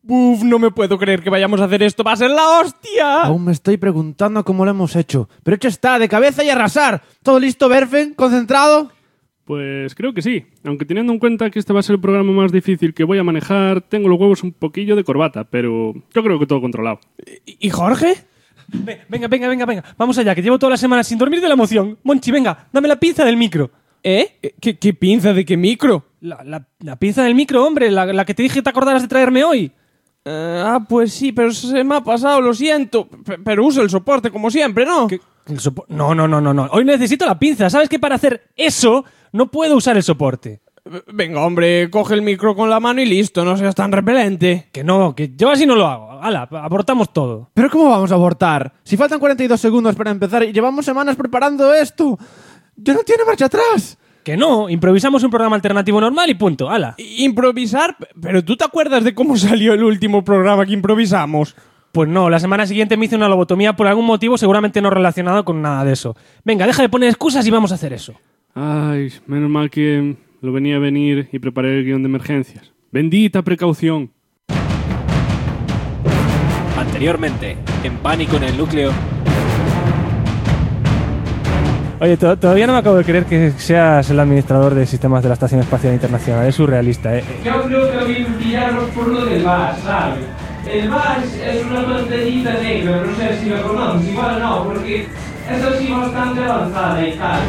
Uf, no me puedo creer que vayamos a hacer esto. ¡Va a ser la hostia! Aún me estoy preguntando cómo lo hemos hecho. Pero hecho está, de cabeza y arrasar. ¿Todo listo, Berfen? ¿Concentrado? Pues creo que sí. Aunque teniendo en cuenta que este va a ser el programa más difícil que voy a manejar, tengo los huevos un poquillo de corbata, pero yo creo que todo controlado. ¿Y Jorge? Venga. Vamos allá, que llevo toda la semana sin dormir de la emoción. Monchi, venga, dame la pinza del micro. ¿Qué pinza? ¿De qué micro? La pinza del micro, hombre, la que te dije que te acordaras de traerme hoy. Pues sí, pero se me ha pasado, lo siento. Pero usa el soporte como siempre, ¿no? No. Hoy necesito la pinza. ¿Sabes que para hacer eso no puedo usar el soporte? Venga, hombre, coge el micro con la mano y listo, no seas tan repelente. Que yo así no lo hago. Hala, abortamos todo. ¿Pero cómo vamos a abortar? Si faltan 42 segundos para empezar y llevamos semanas preparando esto. ¡Ya no tiene marcha atrás! Que no, improvisamos un programa alternativo normal y punto. Hala. ¿Improvisar? ¿Pero tú te acuerdas de cómo salió el último programa que improvisamos? Pues no, la semana siguiente me hice una lobotomía por algún motivo seguramente no relacionado con nada de eso. Venga, deja de poner excusas y vamos a hacer eso. Ay, menos mal que lo venía a venir y preparé el guión de emergencias. ¡Bendita precaución! Anteriormente, en Pánico en el Núcleo. Oye, todavía no me acabo de creer que seas el administrador de sistemas de la Estación Espacial Internacional. Es surrealista, ¿eh? Yo creo que voy a pillaros por lo del VAS, ¿sabes? El VAS es una pantallita negra, no sé si la conoces, igual no, porque es así bastante avanzada y tal.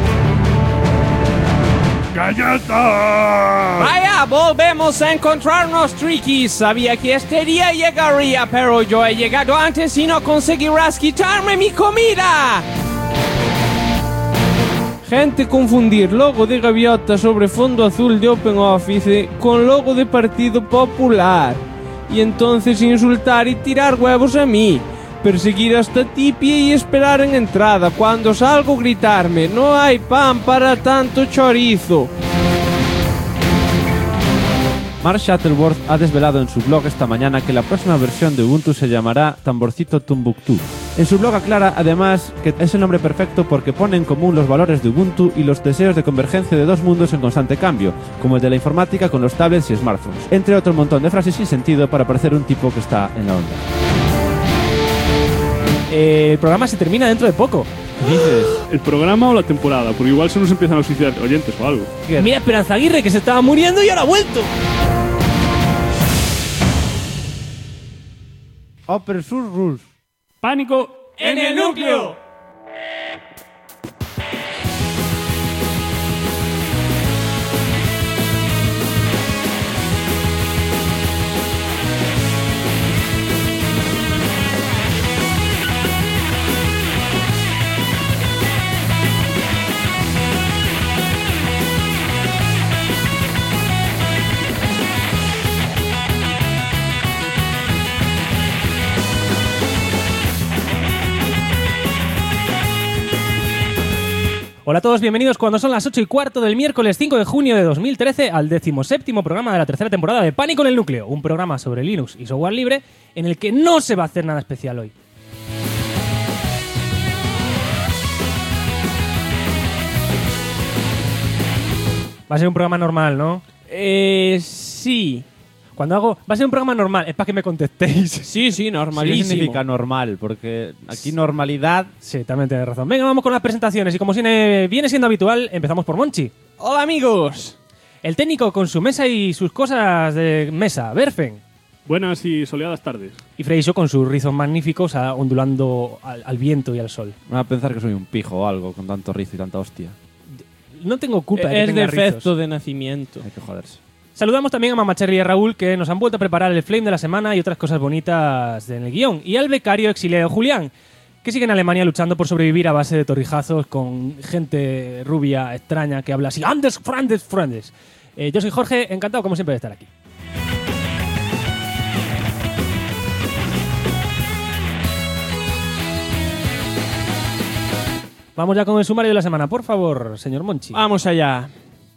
¡Galleta! Vaya, volvemos a encontrarnos, Tricky. Sabía que este día llegaría, pero yo he llegado antes y no conseguirás quitarme mi comida. Gente, confundir logo de gaviota sobre fondo azul de OpenOffice con logo de Partido Popular. Y entonces insultar y tirar huevos a mí. Perseguir hasta Tipie y esperar en entrada. Cuando salgo gritarme, no hay pan para tanto chorizo. Mark Shuttleworth ha desvelado en su blog esta mañana que la próxima versión de Ubuntu se llamará Tamborcito Tumbuktu. En su blog aclara, además, que es el nombre perfecto porque pone en común los valores de Ubuntu y los deseos de convergencia de dos mundos en constante cambio, como el de la informática con los tablets y smartphones, entre otro montón de frases sin sentido para parecer un tipo que está en la onda. El programa se termina dentro de poco. ¿Qué dices? ¿El programa o la temporada? Porque igual se nos empiezan a suicidar oyentes o algo. Mira Esperanza Aguirre, que se estaba muriendo y ahora ha vuelto. Upper Sur Rules. ¡Pánico ¡En el núcleo! Hola a todos, bienvenidos cuando son las 8:15 del miércoles 5 de junio de 2013 al 17º programa de la tercera temporada de Pánico en el Núcleo, un programa sobre Linux y software libre en el que no se va a hacer nada especial hoy. Va a ser un programa normal, ¿no? Sí. Cuando hago... Va a ser un programa normal, es para que me contestéis. Sí, normalísimo. ¿Qué significa normal? Porque aquí normalidad... Sí, también tienes razón. Venga, vamos con las presentaciones y como viene siendo habitual, empezamos por Monchi. Hola, amigos. El técnico con su mesa y sus cosas de mesa, Berfen. Buenas y soleadas tardes. Y Freixo con sus rizos magníficos ondulando al viento y al sol. Me va a pensar que soy un pijo o algo con tanto rizo y tanta hostia. No tengo culpa de que Es tenga defecto rizos. de nacimiento. Hay que joderse. Saludamos también a Mama Cherry y a Raúl, que nos han vuelto a preparar el flame de la semana y otras cosas bonitas en el guión. Y al becario exiliado Julián, que sigue en Alemania luchando por sobrevivir a base de torrijazos con gente rubia, extraña, que habla así. Anders, Frandes. Yo soy Jorge, encantado como siempre de estar aquí. Vamos ya con el sumario de la semana, por favor, señor Monchi. Vamos allá.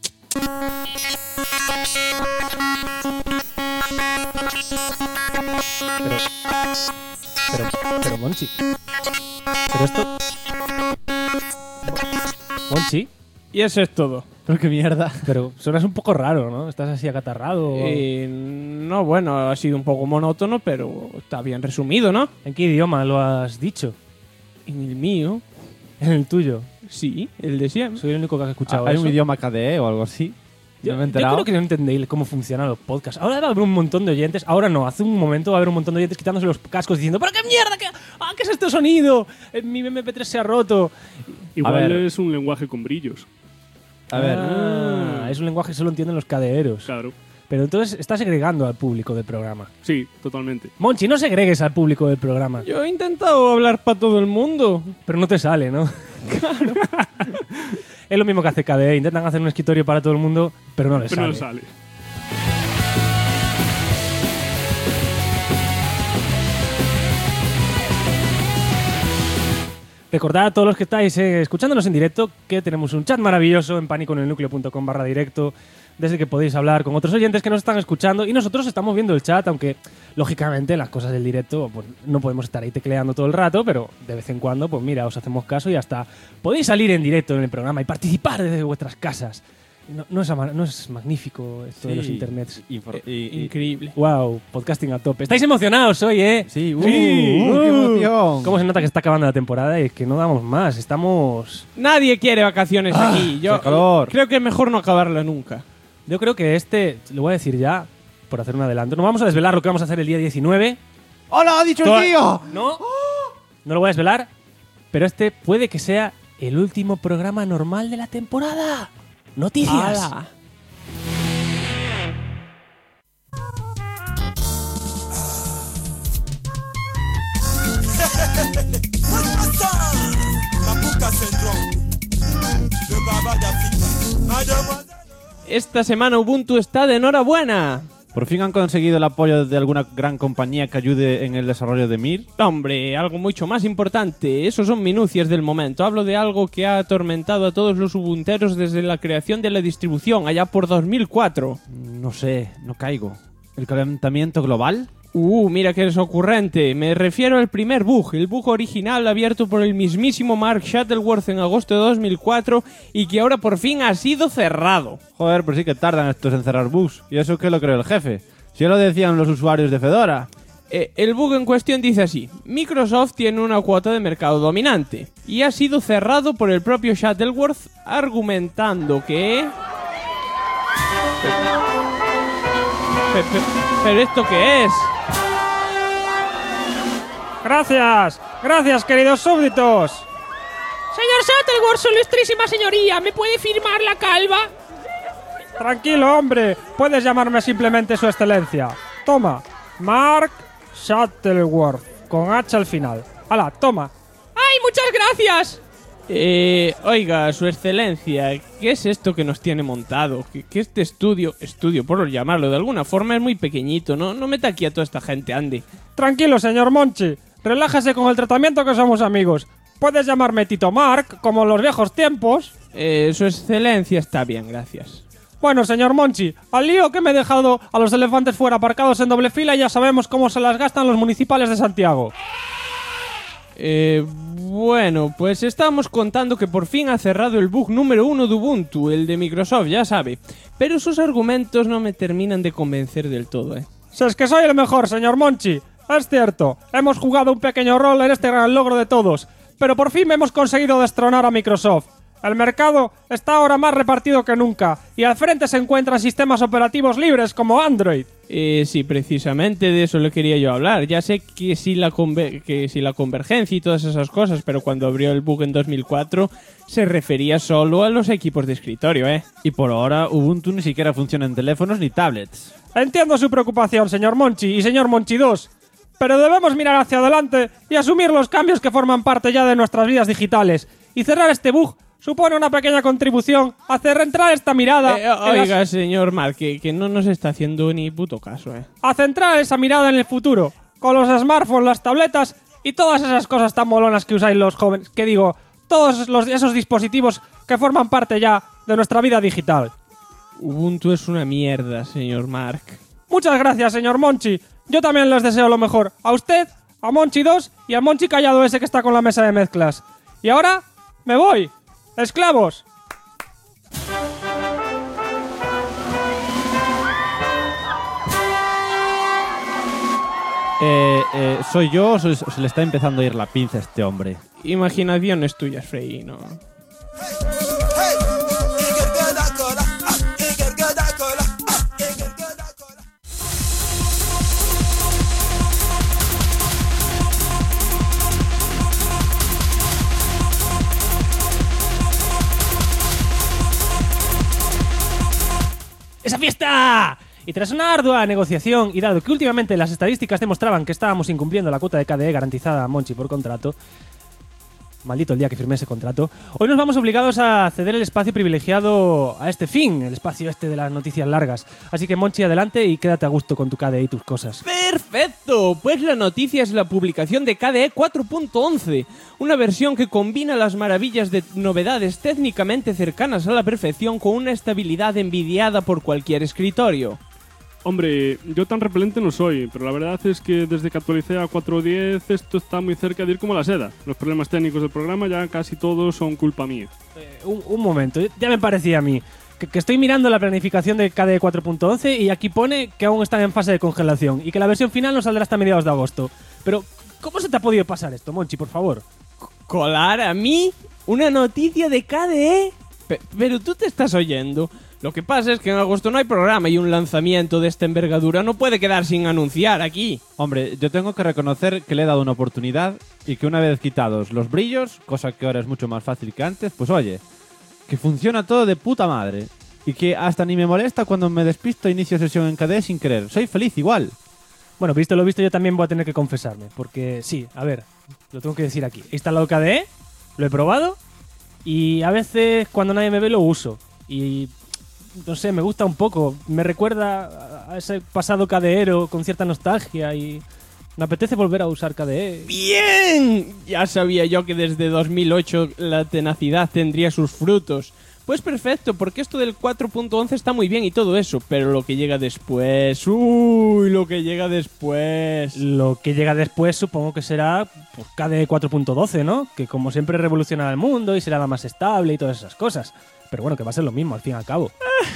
Pero Monchi. Pero esto... Monchi. Y eso es todo. Pero qué mierda. Pero suenas un poco raro, ¿no? ¿Estás así acatarrado? No, bueno, ha sido un poco monótono, pero está bien resumido, ¿no? ¿En qué idioma lo has dicho? En el mío, En el tuyo. sí, el de siempre. Soy el único que ha escuchado ¿Hay eso. un idioma KDE o algo así? Yo, No me he yo enterado. creo que no entendéis cómo funcionan los podcasts. Ahora va a haber un montón de oyentes. Ahora no, hace un momento va a haber un montón de oyentes quitándose los cascos diciendo ¿pero qué mierda? ¿Qué es este sonido? Mi MP3 se ha roto. Igual ver. es un lenguaje con brillos. A ver. Es un lenguaje que solo entienden los cadeeros. Claro. Pero entonces está segregando al público del programa. Sí, totalmente. Monchi, no segregues al público del programa. Yo he intentado hablar para todo el mundo. Pero no te sale, ¿no? Claro. Es lo mismo que hace KDE. Intentan hacer un escritorio para todo el mundo, pero no les Pero no sale. sale. Recordad a todos los que estáis escuchándonos en directo que tenemos un chat maravilloso en paniconelnucleo.com/directo, desde que podéis hablar con otros oyentes que nos están escuchando y nosotros estamos viendo el chat, aunque lógicamente las cosas del directo pues, no podemos estar ahí tecleando todo el rato, pero de vez en cuando, pues mira, os hacemos caso y hasta podéis salir en directo en el programa y participar desde vuestras casas. No es magnífico esto de los internets. Increíble. Wow, podcasting a tope. ¿Estáis emocionados hoy, eh? Sí, Sí. qué emoción. ¿Cómo se nota que está acabando la temporada y es que no damos más? Estamos... Nadie quiere vacaciones aquí. Yo qué calor. creo que es mejor no acabarla nunca. Yo creo que lo voy a decir ya, por hacer un adelanto. No vamos a desvelar lo que vamos a hacer el día 19. ¡Hola, ha dicho el tío! No, no lo voy a desvelar, pero este puede que sea el último programa normal de la temporada. Noticias. ¡Hala! Esta semana Ubuntu está de enhorabuena. ¿Por fin han conseguido el apoyo de alguna gran compañía que ayude en el desarrollo de Mir? Hombre, algo mucho más importante. Eso son minucias del momento. Hablo de algo que ha atormentado a todos los ubunteros desde la creación de la distribución, allá por 2004. No sé, no caigo. ¿El calentamiento global? Mira que eres ocurrente. Me refiero al primer bug, el bug original abierto por el mismísimo Mark Shuttleworth en agosto de 2004 y que ahora por fin ha sido cerrado. Joder, pero sí que tardan estos en cerrar bugs. ¿Y eso qué lo creó el jefe? Si ya lo decían los usuarios de Fedora. El bug en cuestión dice así: Microsoft tiene una cuota de mercado dominante y ha sido cerrado por el propio Shuttleworth argumentando que... ¿Pero esto qué es? Gracias, queridos súbditos. Señor Shuttleworth, su ilustrísima señoría, ¿me puede firmar la calva? Tranquilo, hombre. Puedes llamarme simplemente su excelencia. Toma, Mark Shuttleworth, con H al final. Hala, toma. ¡Ay, muchas gracias! Oiga, su excelencia, ¿qué es esto que nos tiene montado? Que este estudio por llamarlo de alguna forma, es muy pequeñito, ¿no? No meta aquí a toda esta gente, ande. Tranquilo, señor Monchi. Relájese con el tratamiento que somos amigos. Puedes llamarme Tito Mark, como en los viejos tiempos. Su excelencia está bien, gracias. Bueno, señor Monchi, al lío que me he dejado a los elefantes fuera aparcados en doble fila ya sabemos cómo se las gastan los municipales de Santiago. Bueno, pues estamos contando que por fin ha cerrado el bug número 1 de Ubuntu, el de Microsoft, ya sabe. Pero sus argumentos no me terminan de convencer del todo, Si es que soy el mejor, señor Monchi. Es cierto, hemos jugado un pequeño rol en este gran logro de todos, pero por fin hemos conseguido destronar a Microsoft. El mercado está ahora más repartido que nunca, y al frente se encuentran sistemas operativos libres como Android. Sí, precisamente de eso le quería yo hablar. Ya sé que sí la convergencia y todas esas cosas, pero cuando abrió el bug en 2004 se refería solo a los equipos de escritorio, Y por ahora Ubuntu ni siquiera funciona en teléfonos ni tablets. Entiendo su preocupación, señor Monchi y señor Monchi 2, pero debemos mirar hacia adelante y asumir los cambios que forman parte ya de nuestras vidas digitales. Y cerrar este bug supone una pequeña contribución a hacer entrar esta mirada... Oiga, señor Mark, que no nos está haciendo ni puto caso, A centrar esa mirada en el futuro, con los smartphones, las tabletas y todas esas cosas tan molonas que usáis los jóvenes. Que digo, todos esos dispositivos que forman parte ya de nuestra vida digital. Ubuntu es una mierda, señor Mark. Muchas gracias, señor Monchi. Yo también les deseo lo mejor. A usted, a Monchi 2 y a Monchi callado ese que está con la mesa de mezclas. Y ahora, me voy. ¡Esclavos! ¿Soy yo o se le está empezando a ir la pinza a este hombre? Imaginaciones tuyas, Frey, ¿no? ¡Esa fiesta! Y tras una ardua negociación, y dado que últimamente las estadísticas demostraban que estábamos incumpliendo la cuota de KDE garantizada a Monchi por contrato, maldito el día que firmé ese contrato, hoy nos vamos obligados a ceder el espacio privilegiado a este fin, el espacio este de las noticias largas. Así que Monchi, adelante y quédate a gusto con tu KDE y tus cosas. ¡Perfecto! Pues la noticia es la publicación de KDE 4.11, una versión que combina las maravillas de novedades técnicamente cercanas a la perfección con una estabilidad envidiada por cualquier escritorio. Hombre, yo tan repelente no soy, pero la verdad es que desde que actualicé a 4.10 esto está muy cerca de ir como la seda. Los problemas técnicos del programa ya casi todos son culpa mía. Un momento, ya me parecía a mí que estoy mirando la planificación de KDE 4.11 y aquí pone que aún están en fase de congelación y que la versión final no saldrá hasta mediados de agosto. Pero, ¿cómo se te ha podido pasar esto, Monchi, por favor? ¿Colar a mí una noticia de KDE? Pero tú te estás oyendo. Lo que pasa es que en agosto no hay programa y un lanzamiento de esta envergadura no puede quedar sin anunciar aquí. Hombre, yo tengo que reconocer que le he dado una oportunidad y que una vez quitados los brillos, cosa que ahora es mucho más fácil que antes, pues oye, que funciona todo de puta madre. Y que hasta ni me molesta cuando me despisto e inicio sesión en KDE sin querer. Soy feliz igual. Bueno, visto lo visto, yo también voy a tener que confesarme. Porque sí, a ver, lo tengo que decir aquí. He instalado KDE, lo he probado y a veces cuando nadie me ve lo uso. Y no sé, me gusta un poco. Me recuerda a ese pasado KDEero con cierta nostalgia y me apetece volver a usar KDE. ¡Bien! Ya sabía yo que desde 2008 la tenacidad tendría sus frutos. Pues perfecto, porque esto del 4.11 está muy bien y todo eso, pero lo que llega después... ¡Uy! Lo que llega después... Lo que llega después supongo que será pues, KDE 4.12, ¿no? Que como siempre revolucionará el mundo y será la más estable y todas esas cosas. Pero bueno, que va a ser lo mismo al fin y al cabo.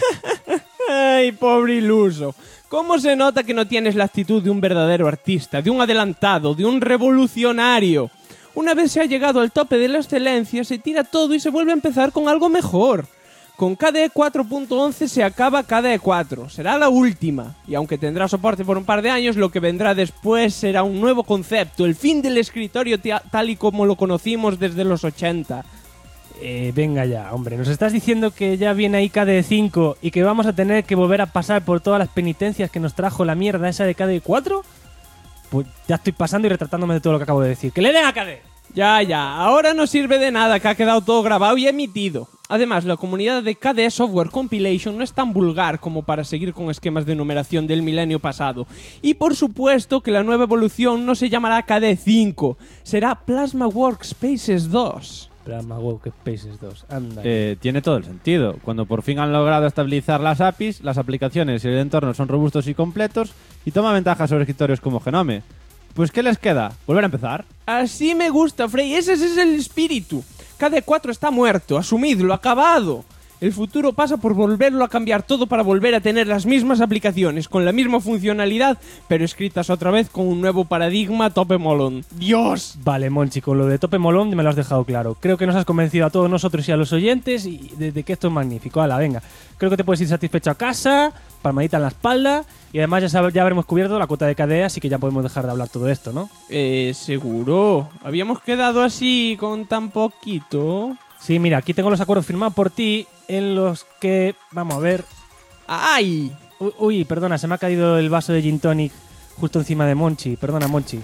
¡Ay, pobre iluso! ¿Cómo se nota que no tienes la actitud de un verdadero artista, de un adelantado, de un revolucionario? Una vez se ha llegado al tope de la excelencia, se tira todo y se vuelve a empezar con algo mejor. Con KDE 4.11 se acaba KDE 4, será la última. Y aunque tendrá soporte por un par de años, lo que vendrá después será un nuevo concepto, el fin del escritorio tal y como lo conocimos desde los 80. Venga ya, hombre, ¿nos estás diciendo que ya viene ahí KDE 5 y que vamos a tener que volver a pasar por todas las penitencias que nos trajo la mierda esa de KDE 4? Pues ya estoy pasando y retratándome de todo lo que acabo de decir. ¡Que le den a KDE! Ya, ahora no sirve de nada que ha quedado todo grabado y emitido. Además, la comunidad de KDE Software Compilation no es tan vulgar como para seguir con esquemas de numeración del milenio pasado. Y por supuesto que la nueva evolución no se llamará KDE 5, será Plasma Workspaces 2. Plasma Workspaces 2, anda. Tiene todo el sentido. Cuando por fin han logrado estabilizar las APIs, las aplicaciones y el entorno son robustos y completos y toma ventajas sobre escritorios como Genome. Pues ¿qué les queda? ¿Volver a empezar? Así me gusta, Frey, ese es el espíritu. KDE 4 está muerto, asumidlo, acabado. El futuro pasa por volverlo a cambiar todo para volver a tener las mismas aplicaciones, con la misma funcionalidad, pero escritas otra vez con un nuevo paradigma tope molón. ¡Dios! Vale, Monchi, con lo de tope molón me lo has dejado claro. Creo que nos has convencido a todos nosotros y a los oyentes y de que esto es magnífico. Hala, venga. Creo que te puedes ir satisfecho a casa, palmadita en la espalda y además ya habremos cubierto la cuota de KDE, así que ya podemos dejar de hablar todo esto, ¿no? ¿Seguro? ¿Habíamos quedado así con tan poquito? Sí, mira, aquí tengo los acuerdos firmados por ti en los que... Vamos a ver... ¡Ay! Uy, perdona, se me ha caído el vaso de gin tonic justo encima de Monchi. Perdona, Monchi.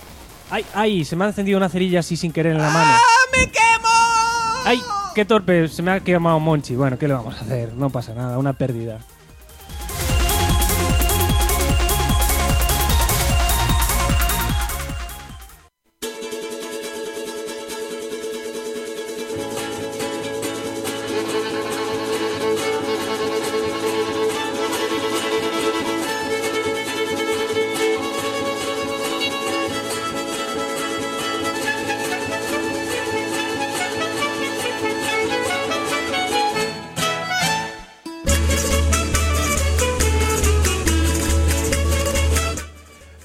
¡Ay! Se me ha encendido una cerilla así sin querer en la mano. ¡Ah, me quemo! ¡Ay! ¡Qué torpe! Se me ha quemado Monchi. Bueno, ¿qué le vamos a hacer? No pasa nada, una pérdida.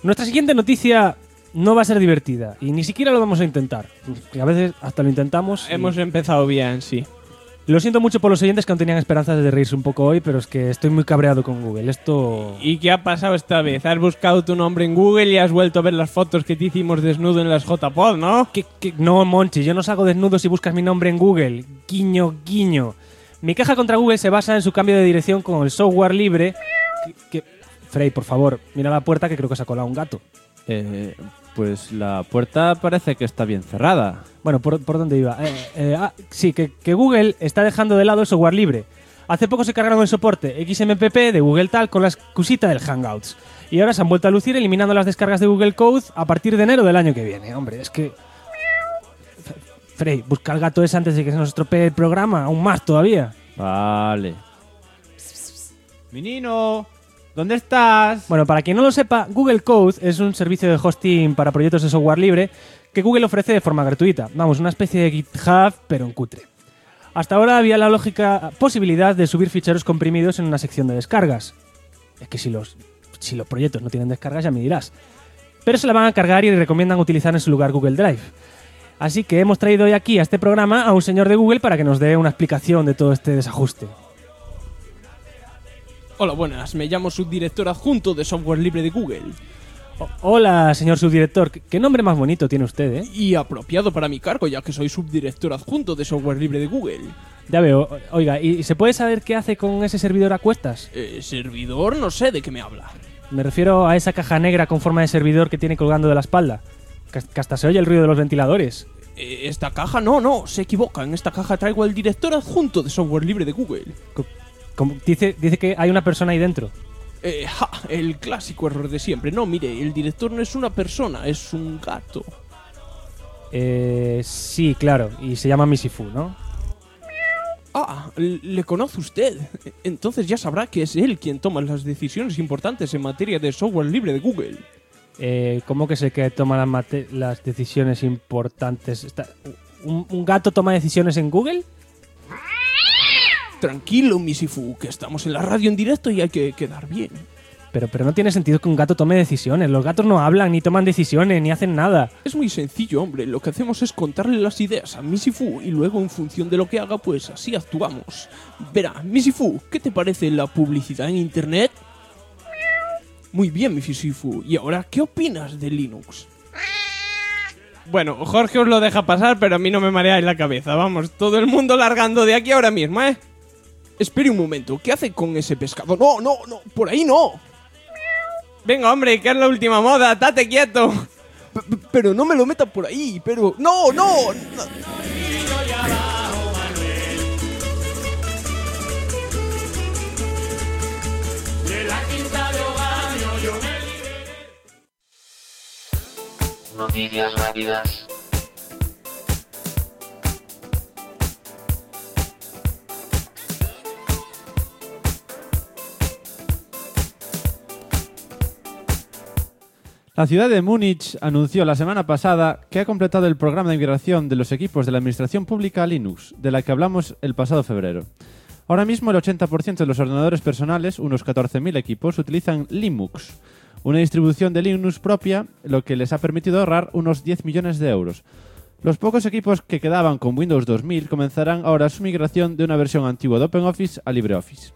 Nuestra siguiente noticia no va a ser divertida y ni siquiera lo vamos a intentar. Que a veces hasta lo intentamos. Hemos empezado bien, sí. Lo siento mucho por los oyentes que aún tenían esperanzas de reírse un poco hoy, pero es que estoy muy cabreado con Google. Esto... ¿Y qué ha pasado esta vez? Has buscado tu nombre en Google y has vuelto a ver las fotos que te hicimos desnudo en las JPod, ¿no? No, Monchi, yo no salgo desnudo si buscas mi nombre en Google. Guiño, guiño. Mi queja contra Google se basa en su cambio de dirección con el software libre. Frey, por favor, mira la puerta que creo que se ha colado un gato. Pues la puerta parece que está bien cerrada. Bueno, ¿por dónde iba? Sí, que Google está dejando de lado el software libre. Hace poco se cargaron el soporte XMPP de Google Tal con la excusita del Hangouts. Y ahora se han vuelto a lucir eliminando las descargas de Google Code a partir de enero del año que viene. Hombre, es que... Frey, busca al gato ese antes de que se nos estropee el programa. Aún más todavía. Vale. Menino, ¿dónde estás? Bueno, para quien no lo sepa, Google Code es un servicio de hosting para proyectos de software libre que Google ofrece de forma gratuita. Vamos, una especie de GitHub, pero en cutre. Hasta ahora había la lógica posibilidad de subir ficheros comprimidos en una sección de descargas. Es que si los proyectos no tienen descargas, ya me dirás. Pero se la van a cargar y recomiendan utilizar en su lugar Google Drive. Así que hemos traído hoy aquí a este programa a un señor de Google para que nos dé una explicación de todo este desajuste. Hola, buenas. Me llamo subdirector adjunto de software libre de Google. Hola, señor subdirector. ¿Qué nombre más bonito tiene usted, eh? Y apropiado para mi cargo, ya que soy subdirector adjunto de software libre de Google. Ya veo. Oiga, ¿y se puede saber qué hace con ese servidor a cuestas? Servidor, no sé de qué me habla. Me refiero a esa caja negra con forma de servidor que tiene colgando de la espalda. Que hasta se oye el ruido de los ventiladores. Esta caja no, se equivoca. En esta caja traigo al director adjunto de software libre de Google. Dice que hay una persona ahí dentro. El clásico error de siempre. No, mire, el director no es una persona, es un gato. Sí, claro, y se llama Misifu, ¿no? Le conoce usted. Entonces ya sabrá que es él quien toma las decisiones importantes en materia de software libre de Google. ¿Cómo que es el que toma las decisiones importantes? ¿Un gato toma decisiones en Google? Tranquilo, Misifu, que estamos en la radio en directo y hay que quedar bien. Pero no tiene sentido que un gato tome decisiones. Los gatos no hablan, ni toman decisiones, ni hacen nada. Es muy sencillo, hombre. Lo que hacemos es contarle las ideas a Misifu y luego, en función de lo que haga, pues así actuamos. Verá, Misifu, ¿qué te parece la publicidad en internet? Muy bien, Misifu. ¿Y ahora qué opinas de Linux? Bueno, Jorge os lo deja pasar, pero a mí no me mareáis la cabeza. Vamos, todo el mundo largando de aquí ahora mismo, ¿eh? Espere un momento, ¿qué hace con ese pescado? No, por ahí no. Venga, hombre, que es la última moda, date quieto. Pero no me lo meta por ahí, pero... ¡No! Noticias rápidas. La ciudad de Múnich anunció la semana pasada que ha completado el programa de migración de los equipos de la administración pública a Linux, de la que hablamos el pasado febrero. Ahora mismo el 80% de los ordenadores personales, unos 14.000 equipos, utilizan Linux, una distribución de Linux propia, lo que les ha permitido ahorrar unos 10 millones de euros. Los pocos equipos que quedaban con Windows 2000 comenzarán ahora su migración de una versión antigua de OpenOffice a LibreOffice.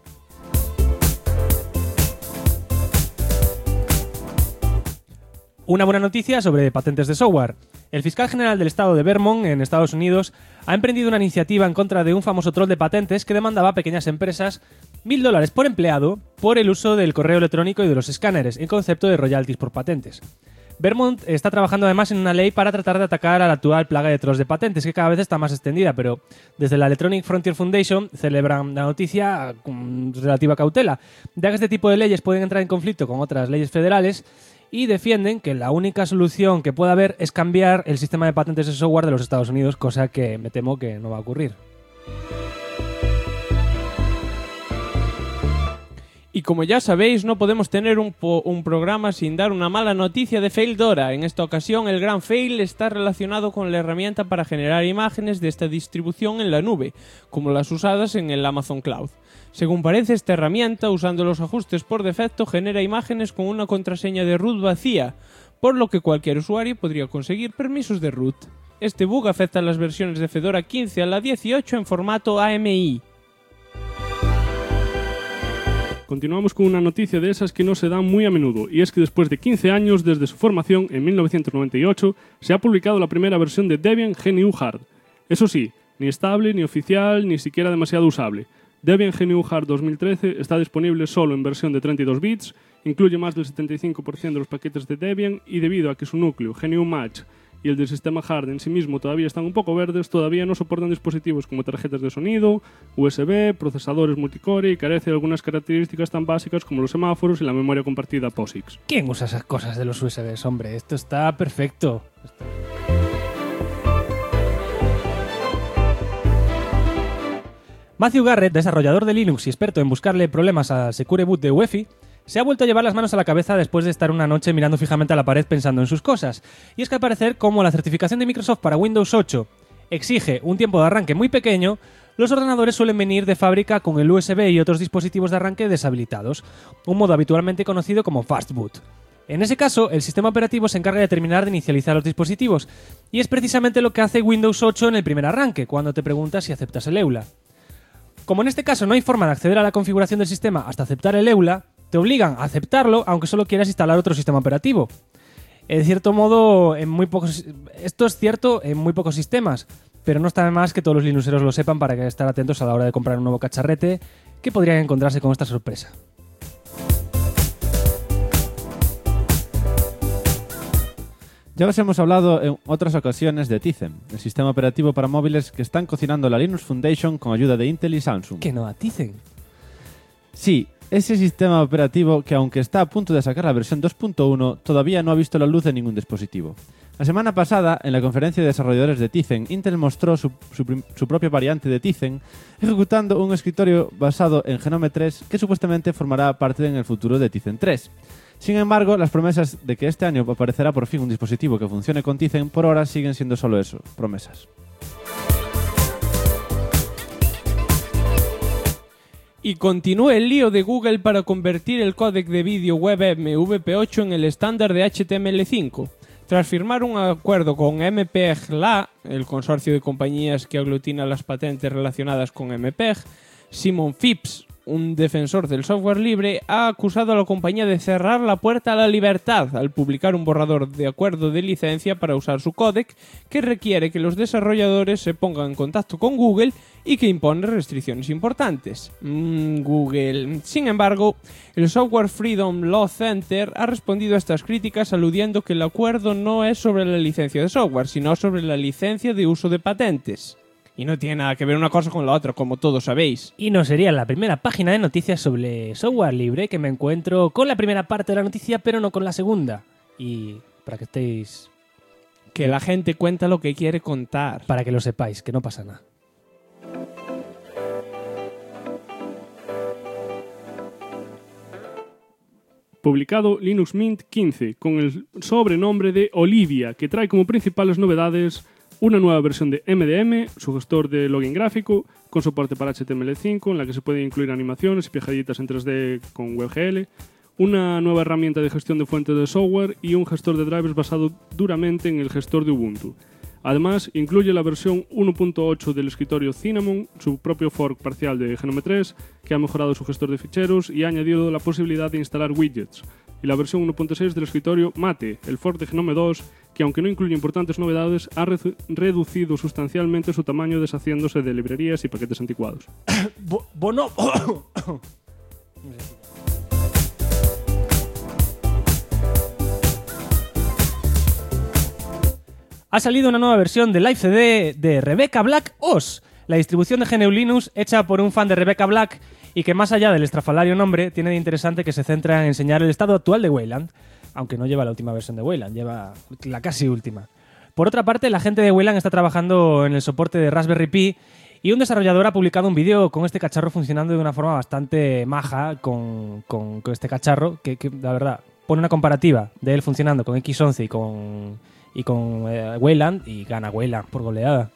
Una buena noticia sobre patentes de software. El fiscal general del estado de Vermont, en Estados Unidos, ha emprendido una iniciativa en contra de un famoso troll de patentes que demandaba a pequeñas empresas $1.000 por empleado por el uso del correo electrónico y de los escáneres, en concepto de royalties por patentes. Vermont está trabajando además en una ley para tratar de atacar a la actual plaga de trolls de patentes, que cada vez está más extendida, pero desde la Electronic Frontier Foundation celebran la noticia con relativa cautela, ya que este tipo de leyes pueden entrar en conflicto con otras leyes federales y defienden que la única solución que pueda haber es cambiar el sistema de patentes de software de los Estados Unidos, cosa que me temo que no va a ocurrir. Y como ya sabéis, no podemos tener un programa sin dar una mala noticia de Faildora. En esta ocasión, el gran fail está relacionado con la herramienta para generar imágenes de esta distribución en la nube, como las usadas en el Amazon Cloud. Según parece, esta herramienta, usando los ajustes por defecto, genera imágenes con una contraseña de root vacía, por lo que cualquier usuario podría conseguir permisos de root. Este bug afecta a las versiones de Fedora 15 a la 18 en formato AMI. Continuamos con una noticia de esas que no se dan muy a menudo, y es que después de 15 años desde su formación, en 1998, se ha publicado la primera versión de Debian GNU Hard. Eso sí, ni estable, ni oficial, ni siquiera demasiado usable. Debian GNU Hard 2013 está disponible solo en versión de 32 bits, incluye más del 75% de los paquetes de Debian, y debido a que su núcleo, GNU Match, y el del sistema hard en sí mismo todavía están un poco verdes, todavía no soportan dispositivos como tarjetas de sonido, USB, procesadores multicore y carece de algunas características tan básicas como los semáforos y la memoria compartida POSIX. ¿Quién usa esas cosas de los USBs, hombre? Esto está perfecto. Matthew Garrett, desarrollador de Linux y experto en buscarle problemas al Secure Boot de UEFI, se ha vuelto a llevar las manos a la cabeza después de estar una noche mirando fijamente a la pared pensando en sus cosas. Y es que al parecer, como la certificación de Microsoft para Windows 8 exige un tiempo de arranque muy pequeño, los ordenadores suelen venir de fábrica con el USB y otros dispositivos de arranque deshabilitados, un modo habitualmente conocido como Fast Boot. En ese caso, el sistema operativo se encarga de terminar de inicializar los dispositivos, y es precisamente lo que hace Windows 8 en el primer arranque, cuando te pregunta si aceptas el EULA. Como en este caso no hay forma de acceder a la configuración del sistema hasta aceptar el EULA, te obligan a aceptarlo aunque solo quieras instalar otro sistema operativo. En cierto modo, esto es cierto en muy pocos sistemas, pero no está de más que todos los linuxeros lo sepan para estar atentos a la hora de comprar un nuevo cacharrete que podrían encontrarse con esta sorpresa. Ya os hemos hablado en otras ocasiones de Tizen, el sistema operativo para móviles que están cocinando la Linux Foundation con ayuda de Intel y Samsung. ¿Que no a Tizen? Sí, ese sistema operativo que, aunque está a punto de sacar la versión 2.1, todavía no ha visto la luz de ningún dispositivo. La semana pasada, en la conferencia de desarrolladores de Tizen, Intel mostró su propia variante de Tizen, ejecutando un escritorio basado en Genome 3 que supuestamente formará parte en el futuro de Tizen 3. Sin embargo, las promesas de que este año aparecerá por fin un dispositivo que funcione con Tizen por ahora siguen siendo solo eso, promesas. Y continúa el lío de Google para convertir el códec de vídeo web MVP8 en el estándar de HTML5. Tras firmar un acuerdo con MPEG-LA, el consorcio de compañías que aglutina las patentes relacionadas con MPEG, Simon Phipps, un defensor del software libre, ha acusado a la compañía de cerrar la puerta a la libertad al publicar un borrador de acuerdo de licencia para usar su códec que requiere que los desarrolladores se pongan en contacto con Google y que impone restricciones importantes. Google. Sin embargo, el Software Freedom Law Center ha respondido a estas críticas aludiendo que el acuerdo no es sobre la licencia de software, sino sobre la licencia de uso de patentes. Y no tiene nada que ver una cosa con la otra, como todos sabéis. Y no sería la primera página de noticias sobre software libre que me encuentro con la primera parte de la noticia, pero no con la segunda. Y para que estéis... Que la gente cuenta lo que quiere contar. Para que lo sepáis, que no pasa nada. Publicado Linux Mint 15, con el sobrenombre de Olivia, que trae como principales novedades una nueva versión de MDM, su gestor de login gráfico, con soporte para HTML5, en la que se pueden incluir animaciones y pijaditas en 3D con WebGL, una nueva herramienta de gestión de fuentes de software y un gestor de drivers basado duramente en el gestor de Ubuntu. Además, incluye la versión 1.8 del escritorio Cinnamon, su propio fork parcial de Genome 3, que ha mejorado su gestor de ficheros y ha añadido la posibilidad de instalar widgets, y la versión 1.6 del escritorio Mate, el fork de Genome 2, que aunque no incluye importantes novedades, ha reducido sustancialmente su tamaño deshaciéndose de librerías y paquetes anticuados. Bueno... Ha salido una nueva versión de Live CD de Rebecca Black OS, la distribución de GNU Linux hecha por un fan de Rebecca Black y que, más allá del estrafalario nombre, tiene de interesante que se centra en enseñar el estado actual de Wayland, aunque no lleva la última versión de Wayland, lleva la casi última. Por otra parte, la gente de Wayland está trabajando en el soporte de Raspberry Pi Y un desarrollador ha publicado un vídeo con este cacharro funcionando de una forma bastante maja con este cacharro, que la verdad pone una comparativa de él funcionando con X11 y con Wayland, y gana Wayland por goleada.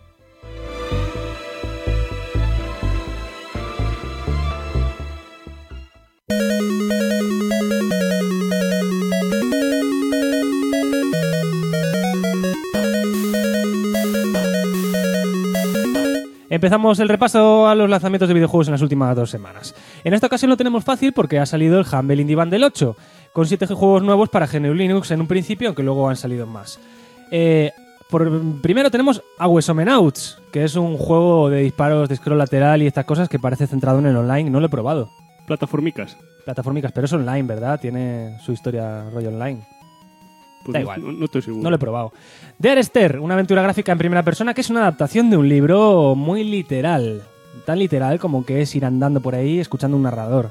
Empezamos el repaso a los lanzamientos de videojuegos en las últimas 2 semanas. En esta ocasión lo tenemos fácil porque ha salido el Humble Indie Bundle 8, con 7 juegos nuevos para GNU Linux en un principio, aunque luego han salido más. Primero tenemos Awesomenauts, que es un juego de disparos de scroll lateral y estas cosas que parece centrado en el online. No lo he probado. Plataformicas, Pero es online, ¿verdad? Tiene su historia rollo online. pues Da no, igual. no estoy seguro. No lo he probado. The Esther, una aventura gráfica en primera persona que es una adaptación de un libro muy literal. Tan literal como que es ir andando por ahí escuchando un narrador.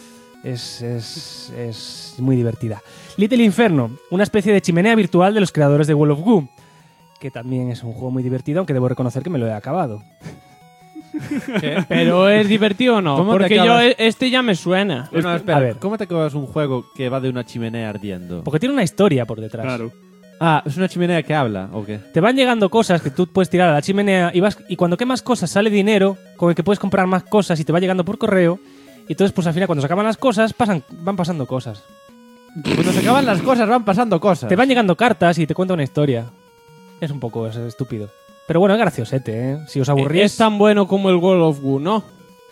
Es muy divertida. Little Inferno, una especie de chimenea virtual de los creadores de World of Goo, que también es un juego muy divertido, aunque debo reconocer que me lo he acabado. Pero es divertido o no, ¿Cómo te porque yo acabas? este ya me suena. Bueno, a espera, ver. ¿cómo te acabas un juego que va de una chimenea ardiendo? Porque tiene una historia por detrás. Claro. Ah, ¿es una chimenea que habla o qué? Te van llegando cosas que tú puedes tirar a la chimenea y cuando quemas cosas sale dinero con el que puedes comprar más cosas y te va llegando por correo. Y entonces, pues al final, cuando se acaban las cosas, van pasando cosas. Cuando se acaban las cosas, van pasando cosas. Te van llegando cartas y te cuenta una historia. Es un poco estúpido. Pero bueno, es graciosete, ¿eh? Si os aburrís... Es tan bueno como el World of Goo, ¿no?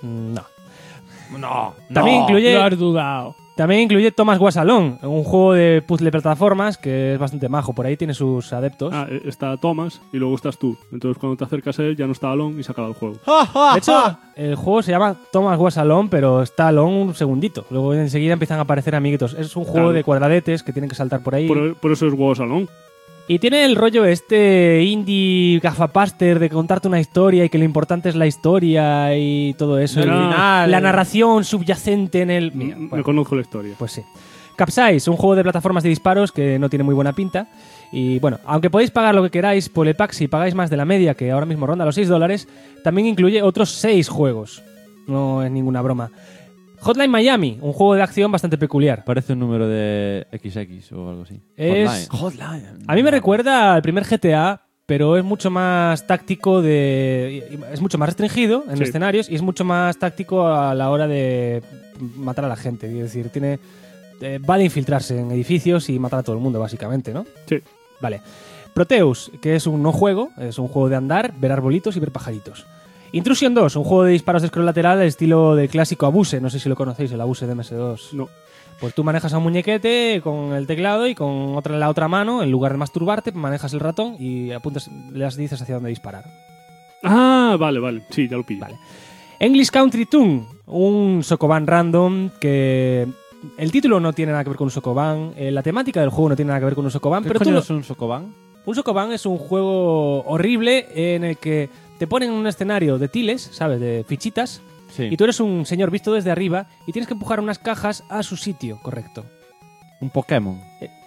No. También incluye Thomas Was Alone, un juego de puzzle plataformas que es bastante majo. Por ahí tiene sus adeptos. Está Thomas y luego estás tú. Entonces cuando te acercas a él ya no está Alone y se acaba el juego. De hecho, el juego se llama Thomas Was Alone, pero está Alone un segundito. Luego enseguida empiezan a aparecer amiguitos. Es un juego Claro. de cuadradetes que tienen que saltar por ahí. Por eso es Juegos Alone. Y tiene el rollo indie gafapaster de contarte una historia y que lo importante es la historia y todo eso. El final. La narración subyacente en el... Mira, Me bueno, conozco la historia. pues sí. Capsize, un juego de plataformas de disparos que no tiene muy buena pinta. Y bueno, aunque podéis pagar lo que queráis por el pack, si pagáis más de la media, que ahora mismo ronda los $6, también incluye otros 6 juegos. No es ninguna broma. Hotline Miami, un juego de acción bastante peculiar. Parece un número de XX o algo así. Es- Hotline. A mí me recuerda al primer GTA, pero es mucho más táctico es mucho más restringido en Sí. escenarios y es mucho más táctico a la hora de matar a la gente. Es decir, va de infiltrarse en edificios y matar a todo el mundo, básicamente, ¿no? Sí. Vale. Proteus, que es un no juego, es un juego de andar, ver arbolitos y ver pajaritos. Intrusion 2, un juego de disparos de scroll lateral al estilo del clásico Abuse, no sé si lo conocéis, el Abuse de MS2. No. Pues tú manejas a un muñequete con el teclado y con la otra mano, en lugar de masturbarte, manejas el ratón y apuntas, le dices hacia dónde disparar. Ah, vale. Sí, ya lo pillo. Vale. English Country Tune, un Sokoban random que... El título no tiene nada que ver con un Sokoban, la temática del juego no tiene nada que ver con un Sokoban, ¿Qué pero tú coño lo- es un Sokoban? un Sokoban es un juego horrible en el que te ponen en un escenario de tiles, ¿sabes? De fichitas, Sí. y tú eres un señor visto desde arriba y tienes que empujar unas cajas a su sitio correcto. Un Pokémon.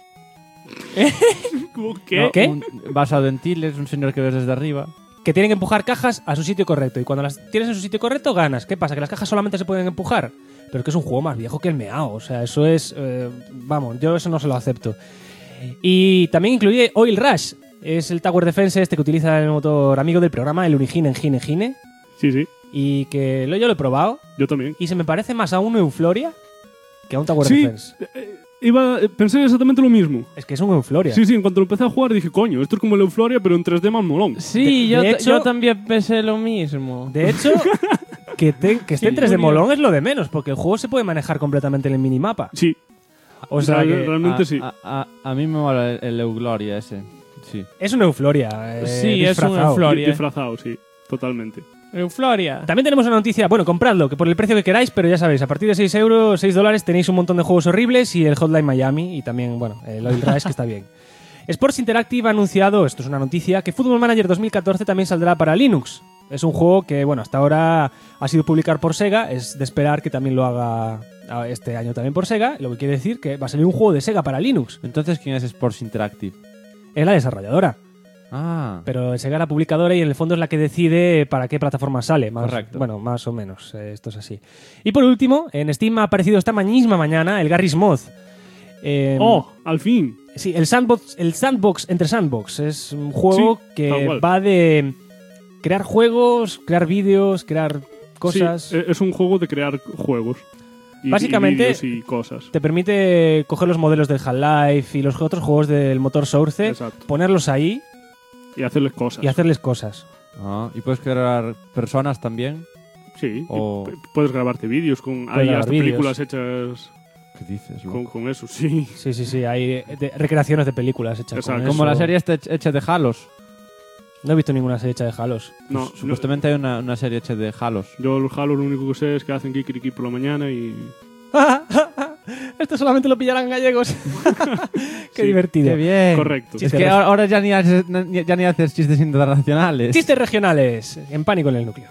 ¿Qué? No, ¿Qué? Basado en tiles, un señor que ves desde arriba. Que tienen que empujar cajas a su sitio correcto. Y cuando las tienes en su sitio correcto, ganas. ¿Qué pasa? Que las cajas solamente se pueden empujar. Pero es que es un juego más viejo que el meao. O sea, eso es... vamos, yo eso no se lo acepto. Y también incluye Oil Rush. Es el Tower Defense este que utiliza el motor amigo del programa, el Unigine Engine Engine. Sí. Y que yo lo he probado. Yo también. Y se me parece más a un Euphoria que a un Tower Sí. Defense. Pensé exactamente lo mismo. Es que es un Euphoria. Sí, en cuanto lo empecé a jugar dije, coño, esto es como el Euphoria, pero en 3D más molón. Sí, De hecho- yo también pensé lo mismo. De hecho, que esté en 3D molón es lo de menos, porque el juego se puede manejar completamente en el minimapa. Sí, O sea que realmente sí. A mí me mola el Eugloria ese. Sí. es un Euphoria. Sí, es un disfrazado. Euphoria. Disfrazado, sí, totalmente. Euphoria. También tenemos una noticia, bueno, compradlo, que por el precio que queráis, pero ya sabéis, a partir de $6 tenéis un montón de juegos horribles y el Hotline Miami y también, bueno, el Oil Rush, que está bien. Sports Interactive ha anunciado, esto es una noticia, que Football Manager 2014 también saldrá para Linux. Es un juego que, bueno, hasta ahora ha sido publicado por Sega, es de esperar que también lo haga este año también por Sega, lo que quiere decir que va a salir un juego de Sega para Linux. Entonces, ¿quién es Sports Interactive? Es la desarrolladora. Pero Sega es la publicadora y en el fondo es la que decide para qué plataforma sale. Correcto. Bueno, más o menos. Esto es así. Y por último, en Steam ha aparecido esta misma mañana el Garry's Mod. Al fin. Sí, el Sandbox entre Sandbox. Es un juego que va de crear juegos, crear vídeos, crear cosas. Sí, es un juego de crear juegos. Básicamente, y cosas. te permite coger los modelos del Half-Life y los otros juegos del motor Source, ponerlos ahí y hacerles cosas. ¿Y puedes crear personas también? Sí, puedes grabarte vídeos. Hay hasta películas hechas... ¿Qué dices, con eso, sí. Sí, hay recreaciones de películas hechas con eso. Como la serie hecha de Halos. No he visto ninguna serie hecha de Halos. No, supuestamente hay una serie hecha de Halos. Yo los Halos lo único que sé es que hacen kikiriki por la mañana y... Esto solamente lo pillarán gallegos. Qué divertido. Qué bien. Correcto. Es que ahora ya ni haces chistes internacionales. Chistes regionales. En Pánico en el Núcleo.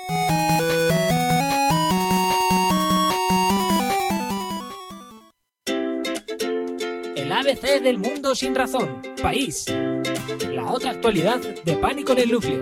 El ABC del mundo sin razón. País. La otra actualidad de Pánico en el Núcleo.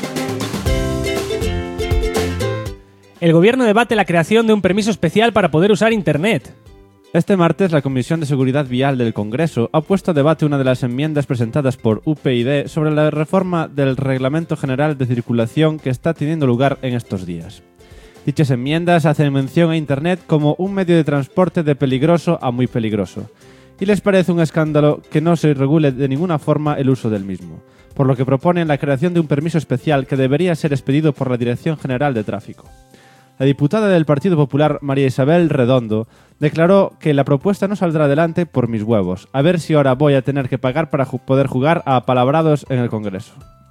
El gobierno debate la creación de un permiso especial para poder usar Internet. Este martes, la Comisión de Seguridad Vial del Congreso ha puesto a debate una de las enmiendas presentadas por UPyD sobre la reforma del Reglamento General de Circulación que está teniendo lugar en estos días. Dichas enmiendas hacen mención a Internet como un medio de transporte de peligroso a muy peligroso, y les parece un escándalo que no se regule de ninguna forma el uso del mismo, por lo que proponen la creación de un permiso especial que debería ser expedido por la Dirección General de Tráfico. La diputada del Partido Popular, María Isabel Redondo, declaró que la propuesta no saldrá adelante por mis huevos. A ver si ahora voy a tener que pagar para poder jugar a apalabrados en el Congreso.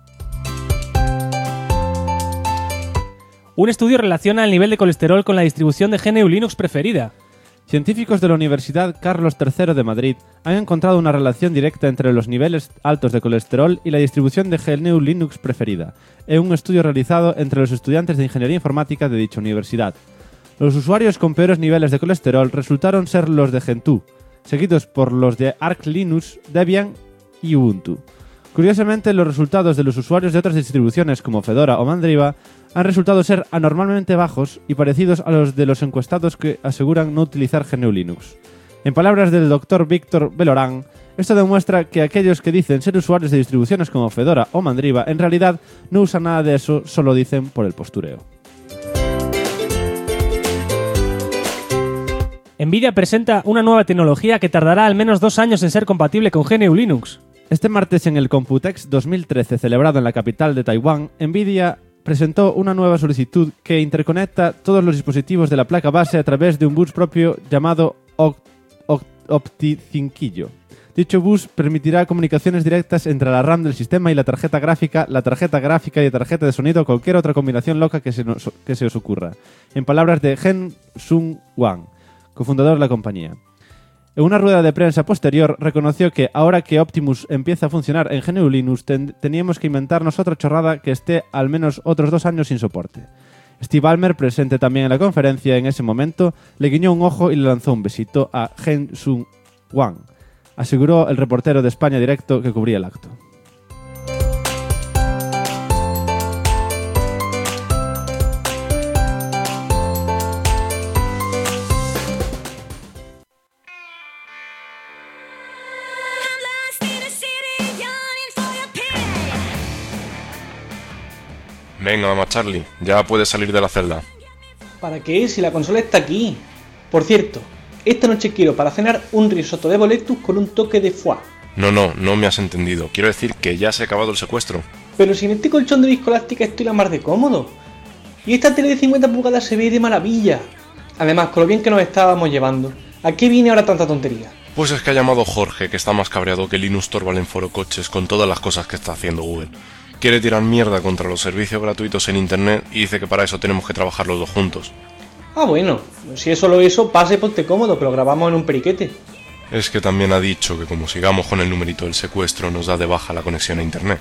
Un estudio relaciona el nivel de colesterol con la distribución de GNU Linux preferida. Científicos de la Universidad Carlos III de Madrid han encontrado una relación directa entre los niveles altos de colesterol y la distribución de GNU Linux preferida, en un estudio realizado entre los estudiantes de Ingeniería Informática de dicha universidad. Los usuarios con peores niveles de colesterol resultaron ser los de Gentoo, seguidos por los de Arch Linux, Debian y Ubuntu. Curiosamente, los resultados de los usuarios de otras distribuciones como Fedora o Mandriva han resultado ser anormalmente bajos y parecidos a los de los encuestados que aseguran no utilizar GNU Linux. En palabras del Dr. Víctor Belorán, esto demuestra que aquellos que dicen ser usuarios de distribuciones como Fedora o Mandriva en realidad no usan nada de eso, solo dicen por el postureo. Nvidia presenta una nueva tecnología que tardará al menos 2 años en ser compatible con GNU Linux. Este martes en el Computex 2013 celebrado en la capital de Taiwán, Nvidia presentó una nueva solicitud que interconecta todos los dispositivos de la placa base a través de un bus propio llamado OptiCinquillo. Dicho bus permitirá comunicaciones directas entre la RAM del sistema y la tarjeta gráfica y la tarjeta de sonido o cualquier otra combinación loca que se os ocurra. En palabras de Gen Sung Wang, cofundador de la compañía. En una rueda de prensa posterior reconoció que ahora que Optimus empieza a funcionar en GNU Linux teníamos que inventarnos otra chorrada que esté al menos otros 2 años sin soporte. Steve Ballmer, presente también en la conferencia en ese momento, le guiñó un ojo y le lanzó un besito a Gen Sung Wang, aseguró el reportero de España Directo que cubría el acto. Venga, mamá Charlie, ya puedes salir de la celda. ¿Para qué? Si la consola está aquí. Por cierto, esta noche quiero para cenar un risotto de boletus con un toque de foie. No me has entendido. Quiero decir que ya se ha acabado el secuestro. Pero si en este colchón de viscoelástica estoy la mar de cómodo. Y esta tele de 50 pulgadas se ve de maravilla. Además, con lo bien que nos estábamos llevando, ¿a qué viene ahora tanta tontería? Pues es que ha llamado Jorge, que está más cabreado que Linus Torvald en Foro Coches con todas las cosas que está haciendo Google. Quiere tirar mierda contra los servicios gratuitos en internet y dice que para eso tenemos que trabajar los dos juntos. Ah, bueno, si es solo eso, pase, ponte cómodo, que lo grabamos en un periquete. Es que también ha dicho que como sigamos con el numerito del secuestro nos da de baja la conexión a internet.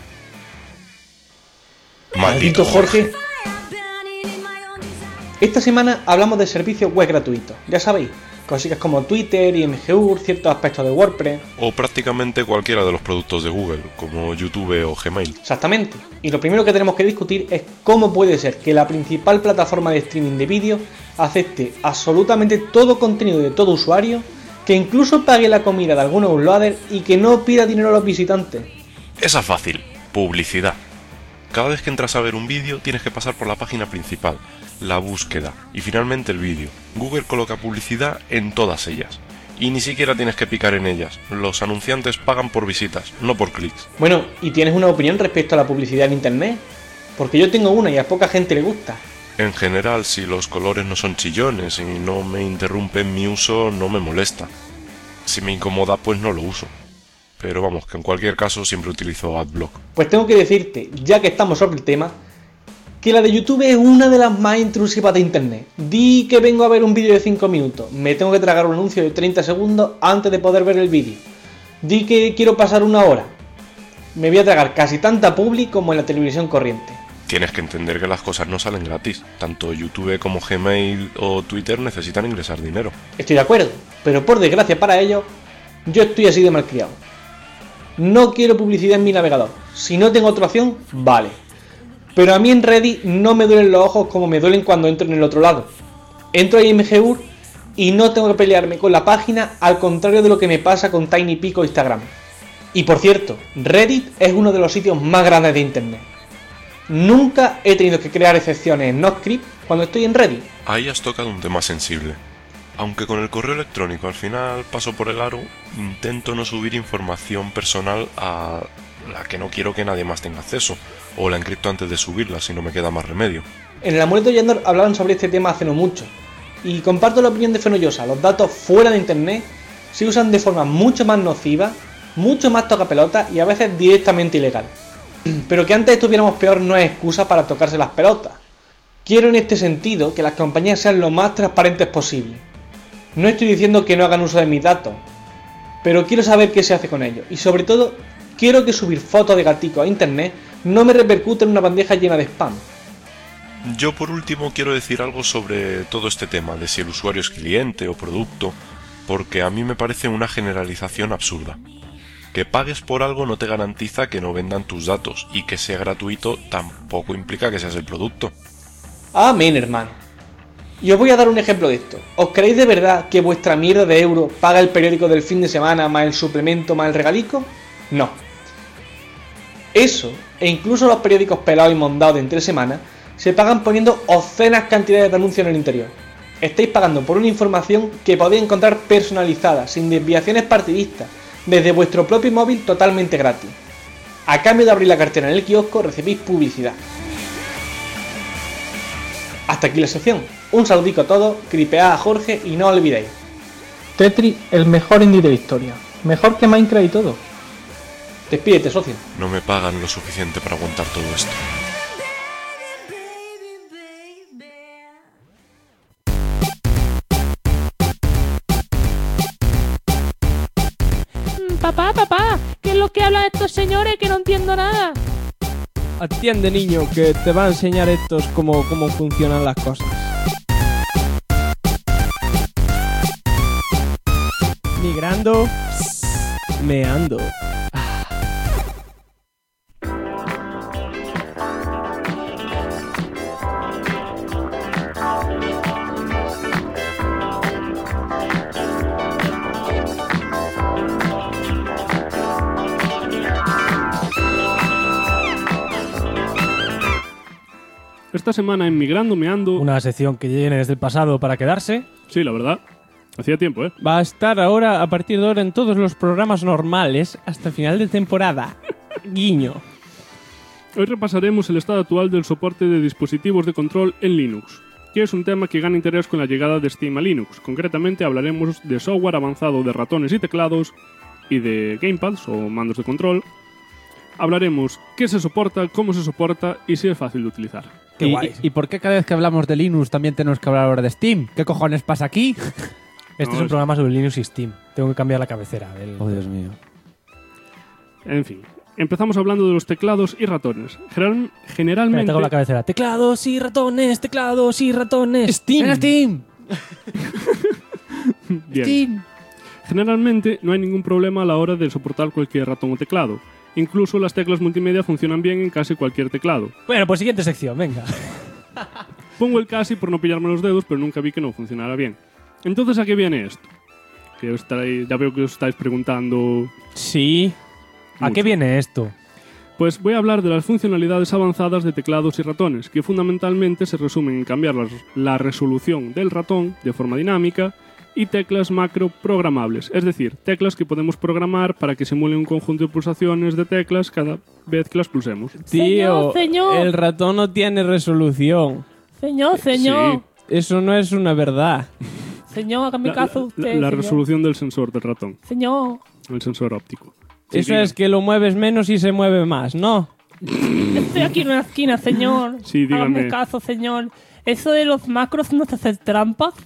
Maldito Jorge. Esta semana hablamos de servicios web gratuitos, ya sabéis, Cositas como Twitter, IMGUR, ciertos aspectos de WordPress. O prácticamente cualquiera de los productos de Google, como YouTube o Gmail. Exactamente. Y lo primero que tenemos que discutir es cómo puede ser que la principal plataforma de streaming de vídeo acepte absolutamente todo contenido de todo usuario, que incluso pague la comida de algunos uploaders y que no pida dinero a los visitantes. Esa es fácil. Publicidad. Cada vez que entras a ver un vídeo tienes que pasar por la página principal, la búsqueda y finalmente el vídeo. Google coloca publicidad en todas ellas. Y ni siquiera tienes que picar en ellas. Los anunciantes pagan por visitas, no por clics. Bueno, ¿y tienes una opinión respecto a la publicidad en internet? Porque yo tengo una y a poca gente le gusta. En general, si los colores no son chillones y no me interrumpen mi uso, no me molesta. Si me incomoda, pues no lo uso. Pero vamos, que en cualquier caso siempre utilizo AdBlock. Pues tengo que decirte, ya que estamos sobre el tema, que la de YouTube es una de las más intrusivas de internet. Di que vengo a ver un vídeo de 5 minutos, me tengo que tragar un anuncio de 30 segundos antes de poder ver el vídeo. Di que quiero pasar una hora, me voy a tragar casi tanta publi como en la televisión corriente. Tienes que entender que las cosas no salen gratis. Tanto YouTube como Gmail o Twitter necesitan ingresar dinero. Estoy de acuerdo, pero por desgracia para ellos, yo estoy así de malcriado. No quiero publicidad en mi navegador. Si no tengo otra opción, vale. Pero a mí en Reddit no me duelen los ojos como me duelen cuando entro en el otro lado. Entro a IMGUR y no tengo que pelearme con la página, al contrario de lo que me pasa con TinyPic o Instagram. Y por cierto, Reddit es uno de los sitios más grandes de internet. Nunca he tenido que crear excepciones en NoScript cuando estoy en Reddit. Ahí has tocado un tema sensible. Aunque con el correo electrónico al final paso por el aro, intento no subir información personal a la que no quiero que nadie más tenga acceso, o la encripto antes de subirla si no me queda más remedio. En el amuleto Yandor hablaron sobre este tema hace no mucho, y comparto la opinión de Fenollosa. Los datos fuera de internet se usan de forma mucho más nociva, mucho más tocapelota y a veces directamente ilegal. Pero que antes estuviéramos peor no es excusa para tocarse las pelotas. Quiero en este sentido que las compañías sean lo más transparentes posible. No estoy diciendo que no hagan uso de mis datos, pero quiero saber qué se hace con ellos. Y sobre todo, quiero que subir fotos de gatico a internet no me repercute en una bandeja llena de spam. Yo por último quiero decir algo sobre todo este tema de si el usuario es cliente o producto, porque a mí me parece una generalización absurda. Que pagues por algo no te garantiza que no vendan tus datos, y que sea gratuito tampoco implica que seas el producto. Amén, hermano. Y os voy a dar un ejemplo de esto. ¿Os creéis de verdad que vuestra mierda de euro paga el periódico del fin de semana más el suplemento más el regalico? No. Eso, e incluso los periódicos pelados y mondados de entre semanas, se pagan poniendo obscenas cantidades de anuncios en el interior. Estáis pagando por una información que podéis encontrar personalizada, sin desviaciones partidistas, desde vuestro propio móvil totalmente gratis. A cambio de abrir la cartera en el kiosco, recibís publicidad. Hasta aquí la sección. Un saludico a todos, cripead a Jorge y no olvidéis: Tetris, el mejor indie de la historia. Mejor que Minecraft y todo. Despídete, socio. No me pagan lo suficiente para aguantar todo esto. Papá, ¿qué es lo que hablan estos señores que no entiendo nada? Atiende, niño, que te va a enseñar estos cómo funcionan las cosas. Migrando, meando. Esta semana en Migrando Meando... Una sección que viene desde el pasado para quedarse. Sí, la verdad. Hacía tiempo, ¿eh? Va a estar ahora, a partir de ahora, en todos los programas normales hasta el final de temporada. Guiño. Hoy repasaremos el estado actual del soporte de dispositivos de control en Linux, que es un tema que gana interés con la llegada de Steam a Linux. Concretamente hablaremos de software avanzado de ratones y teclados y de gamepads o mandos de control. Hablaremos qué se soporta, cómo se soporta y si es fácil de utilizar. Qué guay. ¿Y por qué cada vez que hablamos de Linux también tenemos que hablar ahora de Steam? ¿Qué cojones pasa aquí? Este es un programa sobre Linux y Steam. Tengo que cambiar la cabecera. Oh, Dios mío. En fin, empezamos hablando de los teclados y ratones. Generalmente... Tengo la cabecera. Teclados y ratones, teclados y ratones. ¡Steam! ¡En Steam! Bien. Generalmente no hay ningún problema a la hora de soportar cualquier ratón o teclado. Incluso las teclas multimedia funcionan bien en casi cualquier teclado. Bueno, pues siguiente sección, venga. Pongo el casi por no pillarme los dedos, pero nunca vi que no funcionara bien. Entonces, ¿a qué viene esto? Que ya veo que os estáis preguntando... Sí. ¿A qué viene esto? Pues voy a hablar de las funcionalidades avanzadas de teclados y ratones, que fundamentalmente se resumen en cambiar la resolución del ratón de forma dinámica y teclas macro programables, es decir, teclas que podemos programar para que simulen un conjunto de pulsaciones de teclas cada vez que las pulsemos. Tío, Señor. el ratón no tiene resolución. Señor. Sí, Eso no es una verdad. Señor, hágame caso usted. la señor. resolución del sensor del ratón, Señor. el sensor óptico. Sí, Eso diga. es que lo mueves menos y se mueve más, ¿no? Estoy aquí en una esquina, señor. Sí, dígame. Hágame caso, señor. ¿Eso de los macros no se hace trampas?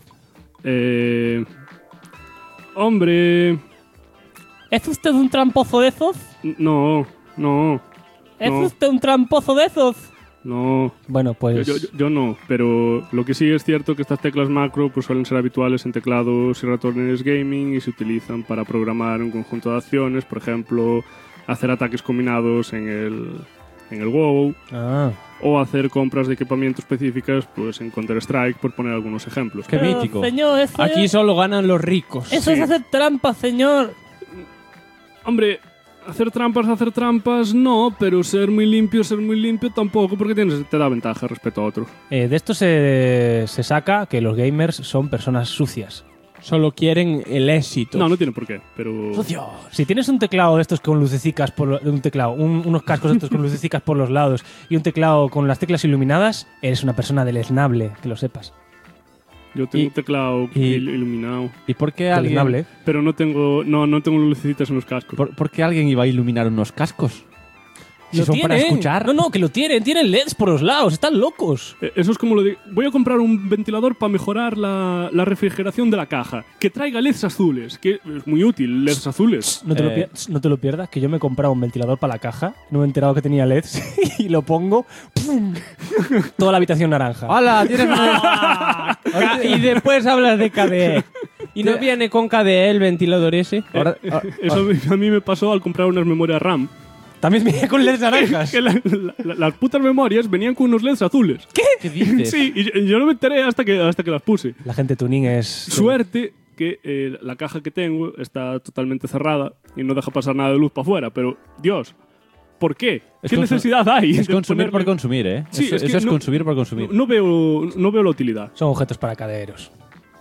Hombre... ¿Es usted un tramposo de esos? No. ¿Es No. usted un tramposo de esos? No, Bueno, pues... yo no, pero lo que sí es cierto que estas teclas macro pues suelen ser habituales en teclados y ratones gaming y se utilizan para programar un conjunto de acciones, por ejemplo, hacer ataques combinados en el WoW Ah. o hacer compras de equipamiento específicas pues en Counter-Strike, por poner algunos ejemplos. Qué Pero, mítico. señor, eso Aquí es... solo ganan los ricos. Eso es hacer trampas, señor. Hombre, hacer trampas no, pero ser muy limpio tampoco, porque te da ventaja respecto a otros. De esto se saca que los gamers son personas sucias. Solo quieren el éxito. No tiene por qué, pero... Si tienes un teclado de estos con lucecicas unos cascos de estos con lucecicas por los lados y un teclado con las teclas iluminadas, eres una persona deleznable, que lo sepas. Yo tengo un teclado iluminado. ¿Y por qué alguien, Deleznable. Pero no tengo lucecitas en los cascos. ¿por qué alguien iba a iluminar unos cascos? Si son para escuchar. No, que lo tienen. Tienen LEDs por los lados. Están locos. Eso es como lo de... Voy a comprar un ventilador para mejorar la refrigeración de la caja. Que traiga LEDs azules. Que es muy útil, LEDs azules. No te lo pierdas, que yo me he comprado un ventilador para la caja. No me he enterado que tenía LEDs. Y lo pongo... ¡pum! Toda la habitación naranja. ¡Hala! Tienes Y después hablas de KDE. ¿Y no viene con KDE el ventilador ese? Eso a mí me pasó al comprar unas memorias RAM. También venía con LEDs naranjas. Que las putas memorias venían con unos LEDs azules. ¿Qué dices? Sí, y yo no me enteré hasta que las puse. La gente tuning es... Suerte que la caja que tengo está totalmente cerrada y no deja pasar nada de luz para afuera, pero Dios, ¿por qué? ¿Qué necesidad hay? Es de consumir ponerle- por consumir, ¿eh? Sí, eso es que eso es no- consumir por consumir. No veo la utilidad. Son objetos para caderos.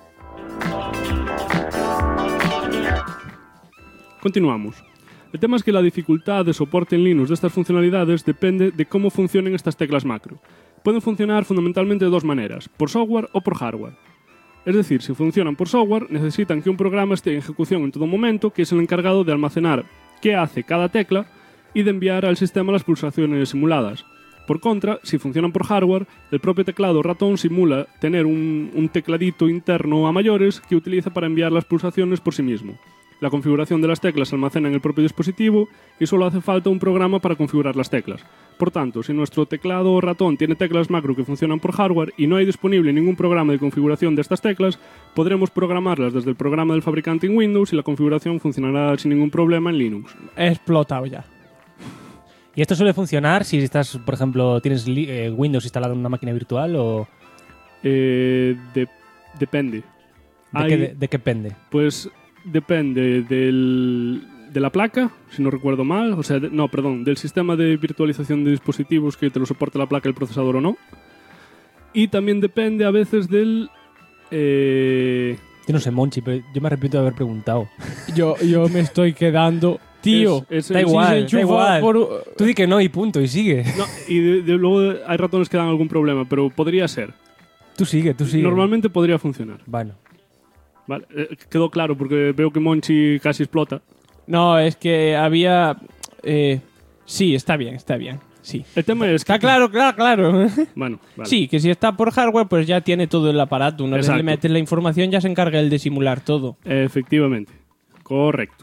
Continuamos. El tema es que la dificultad de soporte en Linux de estas funcionalidades depende de cómo funcionen estas teclas macro. Pueden funcionar fundamentalmente de dos maneras, por software o por hardware. Es decir, si funcionan por software, necesitan que un programa esté en ejecución en todo momento, que es el encargado de almacenar qué hace cada tecla y de enviar al sistema las pulsaciones simuladas. Por contra, si funcionan por hardware, el propio teclado ratón simula tener un tecladito interno a mayores que utiliza para enviar las pulsaciones por sí mismo. La configuración de las teclas se almacena en el propio dispositivo y solo hace falta un programa para configurar las teclas. Por tanto, si nuestro teclado o ratón tiene teclas macro que funcionan por hardware y no hay disponible ningún programa de configuración de estas teclas, podremos programarlas desde el programa del fabricante en Windows y la configuración funcionará sin ningún problema en Linux. He explotado ya. ¿Y esto suele funcionar si estás, por ejemplo, tienes Windows instalado en una máquina virtual o...? Depende. ¿De qué depende? Pues depende de la placa, si no recuerdo mal. O sea, del sistema de virtualización de dispositivos que te lo soporte la placa, el procesador o no. Y también depende a veces del... Yo no sé, Monchi, pero yo me arrepiento de haber preguntado. Yo me estoy quedando... Tío, da igual. Tú di que no y punto, y sigue. No, y luego hay ratones que dan algún problema, pero podría ser. Tú sigue. Normalmente podría funcionar. Bueno. Vale, quedó claro porque veo que Monchi casi explota. No, es que había... sí, está bien. Sí. El tema es que... Está claro. Bueno, vale. Sí, que si está por hardware, pues ya tiene todo el aparato. Una vez le metes la información, ya se encarga él de simular todo. Efectivamente. Correcto.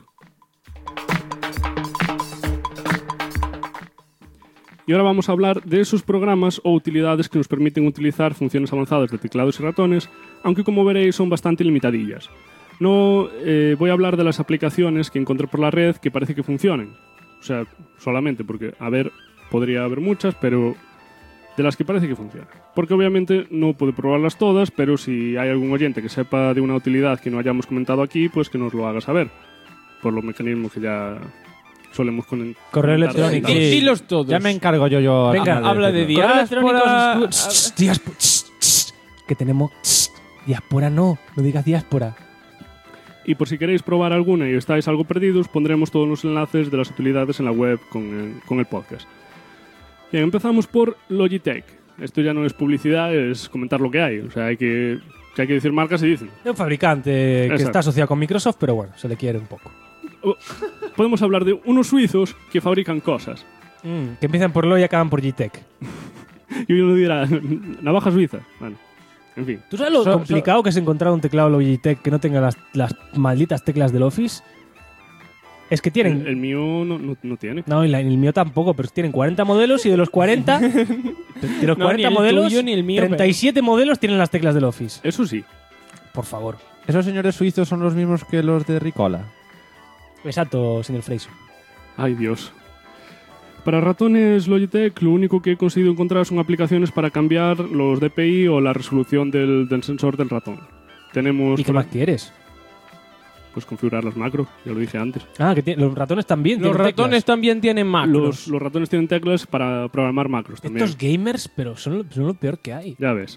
Y ahora vamos a hablar de esos programas o utilidades que nos permiten utilizar funciones avanzadas de teclados y ratones, aunque como veréis son bastante limitadillas. No voy a hablar de las aplicaciones que encontré por la red que parece que funcionen. O sea, solamente porque, podría haber muchas, pero de las que parece que funcionan. Porque obviamente no puedo probarlas todas, pero si hay algún oyente que sepa de una utilidad que no hayamos comentado aquí, pues que nos lo haga saber. Por los mecanismos que ya solemos correo electrónico. Sí. Dilos todos. Ya me encargo yo. Venga, habla de diáspora. Diáspora. Que tenemos... Diáspora no digas diáspora. Y por si queréis probar alguna y estáis algo perdidos, pondremos todos los enlaces de las utilidades en la web con el podcast. Bien, empezamos por Logitech. Esto ya no es publicidad, es comentar lo que hay. O sea, hay que decir marcas y dicen. Es un fabricante que está asociado con Microsoft, pero bueno, se le quiere un poco. Podemos hablar de unos suizos que fabrican cosas. Que empiezan por Lo y acaban por Gitech. Y uno dirá, navaja suiza. Bueno, en fin. ¿Tú sabes lo complicado que es encontrar un teclado Logitech que no tenga las malditas teclas del Office? Es que tienen... El mío no tiene. No, el mío tampoco, pero tienen 40 modelos y de los 40... de los 40 modelos, tuyo, ni el mío, 37 modelos tienen las teclas del Office. Eso sí. Por favor. ¿Esos señores suizos son los mismos que los de Ricola? Exacto, señor Fraser. Ay, Dios. Para ratones Logitech, lo único que he conseguido encontrar son aplicaciones para cambiar los DPI o la resolución del sensor del ratón. Tenemos... ¿Y qué más quieres? Pues configurar las macros, ya lo dije antes. Ah, que los ratones también Los ratones también tienen macros. Los ratones tienen teclas para programar macros también. Estos gamers, pero son lo peor que hay. Ya ves.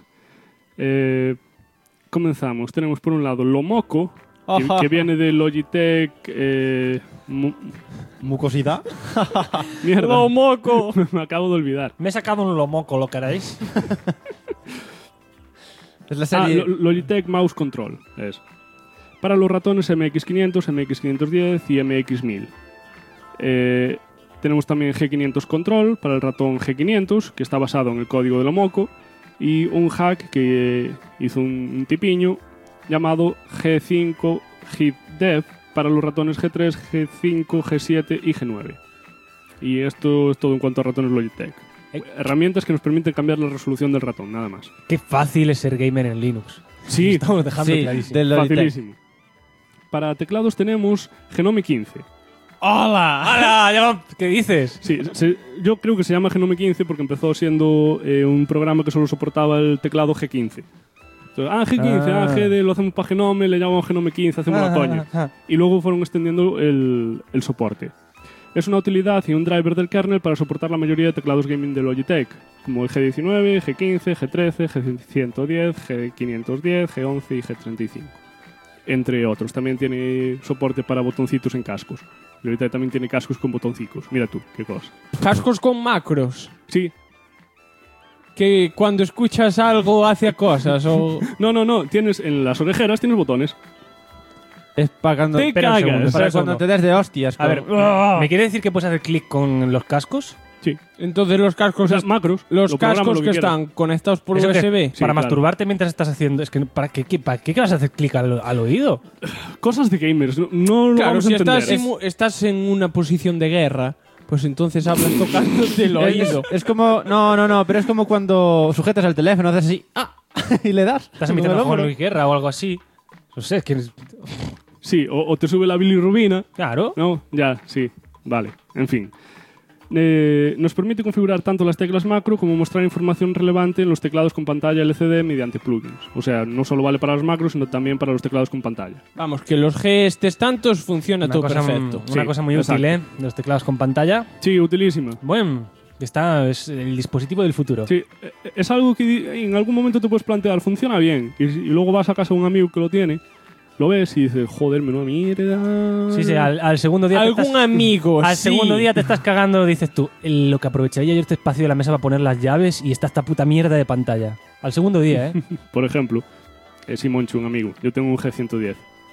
Comenzamos. Tenemos por un lado Lomoco, que viene de Logitech... ¿Mucosidad? Mierda. Lomoco. Me acabo de olvidar. Me he sacado un Lomoco, ¿lo queréis? Es la serie... Logitech Mouse Control. Es. Para los ratones MX500, MX510 y MX1000. Tenemos también G500 Control para el ratón G500, que está basado en el código de Lomoco, y un hack que hizo un tipiño llamado G5 Hit Dev para los ratones G3, G5, G7 y G9. Y esto es todo en cuanto a ratones Logitech. Herramientas que nos permiten cambiar la resolución del ratón, nada más. Qué fácil es ser gamer en Linux. Sí, estamos dejando clarísimo. Facilísimo. Para teclados tenemos Genome 15. ¡Hola! ¿Qué dices? Sí, yo creo que se llama Genome 15 porque empezó siendo un programa que solo soportaba el teclado G15. Entonces, G15, GD lo hacemos para Genome, le llamamos Genome 15, hacemos la coña. Y luego fueron extendiendo el soporte. Es una utilidad y un driver del kernel para soportar la mayoría de teclados gaming de Logitech, como el G19, G15, G13, G110, G510, G11 y G35. Entre otros. También tiene soporte para botoncitos en cascos. Logitech también tiene cascos con botoncicos. Mira tú, qué cosa. Cascos con macros. Sí. Que cuando escuchas algo hace cosas o... No. Tienes en las orejeras tienes botones. Es pagando... Te cagas. Para cuando te des de hostias. A ver, ¿me quiere decir que puedes hacer clic con los cascos? Sí. Entonces los cascos... Las macros. Los cascos que están conectados por USB. Sí, para masturbarte mientras estás haciendo... Es que ¿para qué vas a hacer clic al oído? Cosas de gamers. No lo vamos a entender. Estás en una posición de guerra, pues entonces hablas tocándote el oído. Es como... No, pero es como cuando sujetas el teléfono, haces así... y le das. Estás emitiendo juego de guerra o algo así. No sé, es que... Sí, o te sube la bilirrubina. Claro. No, ya, sí. Vale, en fin. Nos permite configurar tanto las teclas macro como mostrar información relevante en los teclados con pantalla LCD mediante plugins. O sea, no solo vale para los macros, sino también para los teclados con pantalla. Vamos, que los gestes tantos funciona todo perfecto. Una cosa muy útil, los teclados con pantalla. Sí, utilísima. Bueno, es el dispositivo del futuro. Sí, es algo que en algún momento te puedes plantear, funciona bien, y luego vas a casa de un amigo que lo tiene, lo ves y dices, joder, menuda mierda. Sí, al segundo día... Al segundo día te estás cagando, dices tú, lo que aprovecharía yo este espacio de la mesa para poner las llaves y está esta puta mierda de pantalla. Al segundo día, ¿eh? Por ejemplo, Simonchu, un amigo. Yo tengo un G110.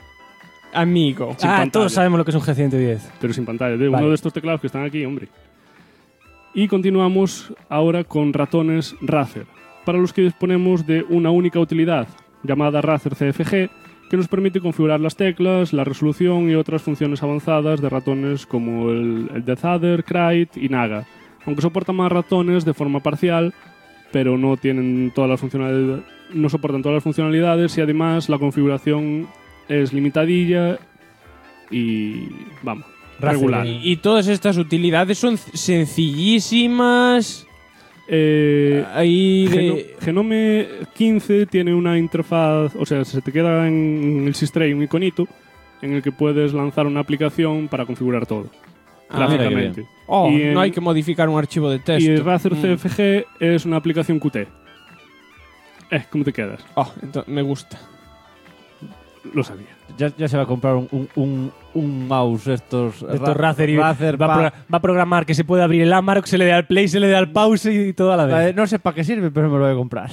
Amigo. Sin pantalla. Todos sabemos lo que es un G110. Pero sin pantalla. Uno de estos teclados que están aquí, hombre. Y continuamos ahora con ratones Razer, para los que disponemos de una única utilidad, llamada Razer CFG, que nos permite configurar las teclas, la resolución y otras funciones avanzadas de ratones como el DeathAdder, Krait y Naga. Aunque soportan más ratones de forma parcial, pero no tienen todas las funcionalidades, no soportan todas las funcionalidades y además la configuración es limitadilla y vamos, regular. Y todas estas utilidades son sencillísimas. Genome 15 tiene una interfaz, o sea, se te queda en el Sistray un iconito en el que puedes lanzar una aplicación para configurar todo. Gráficamente. No hay que modificar un archivo de texto. Y Razer CFG es una aplicación Qt. ¿Cómo te quedas? Entonces, me gusta. Lo sabía. Ya se va a comprar un mouse estos Razer y va a programar que se puede abrir el Amarok, se le dé al play, se le dé al pause y todo a la vez. No sé para qué sirve, pero me lo voy a comprar.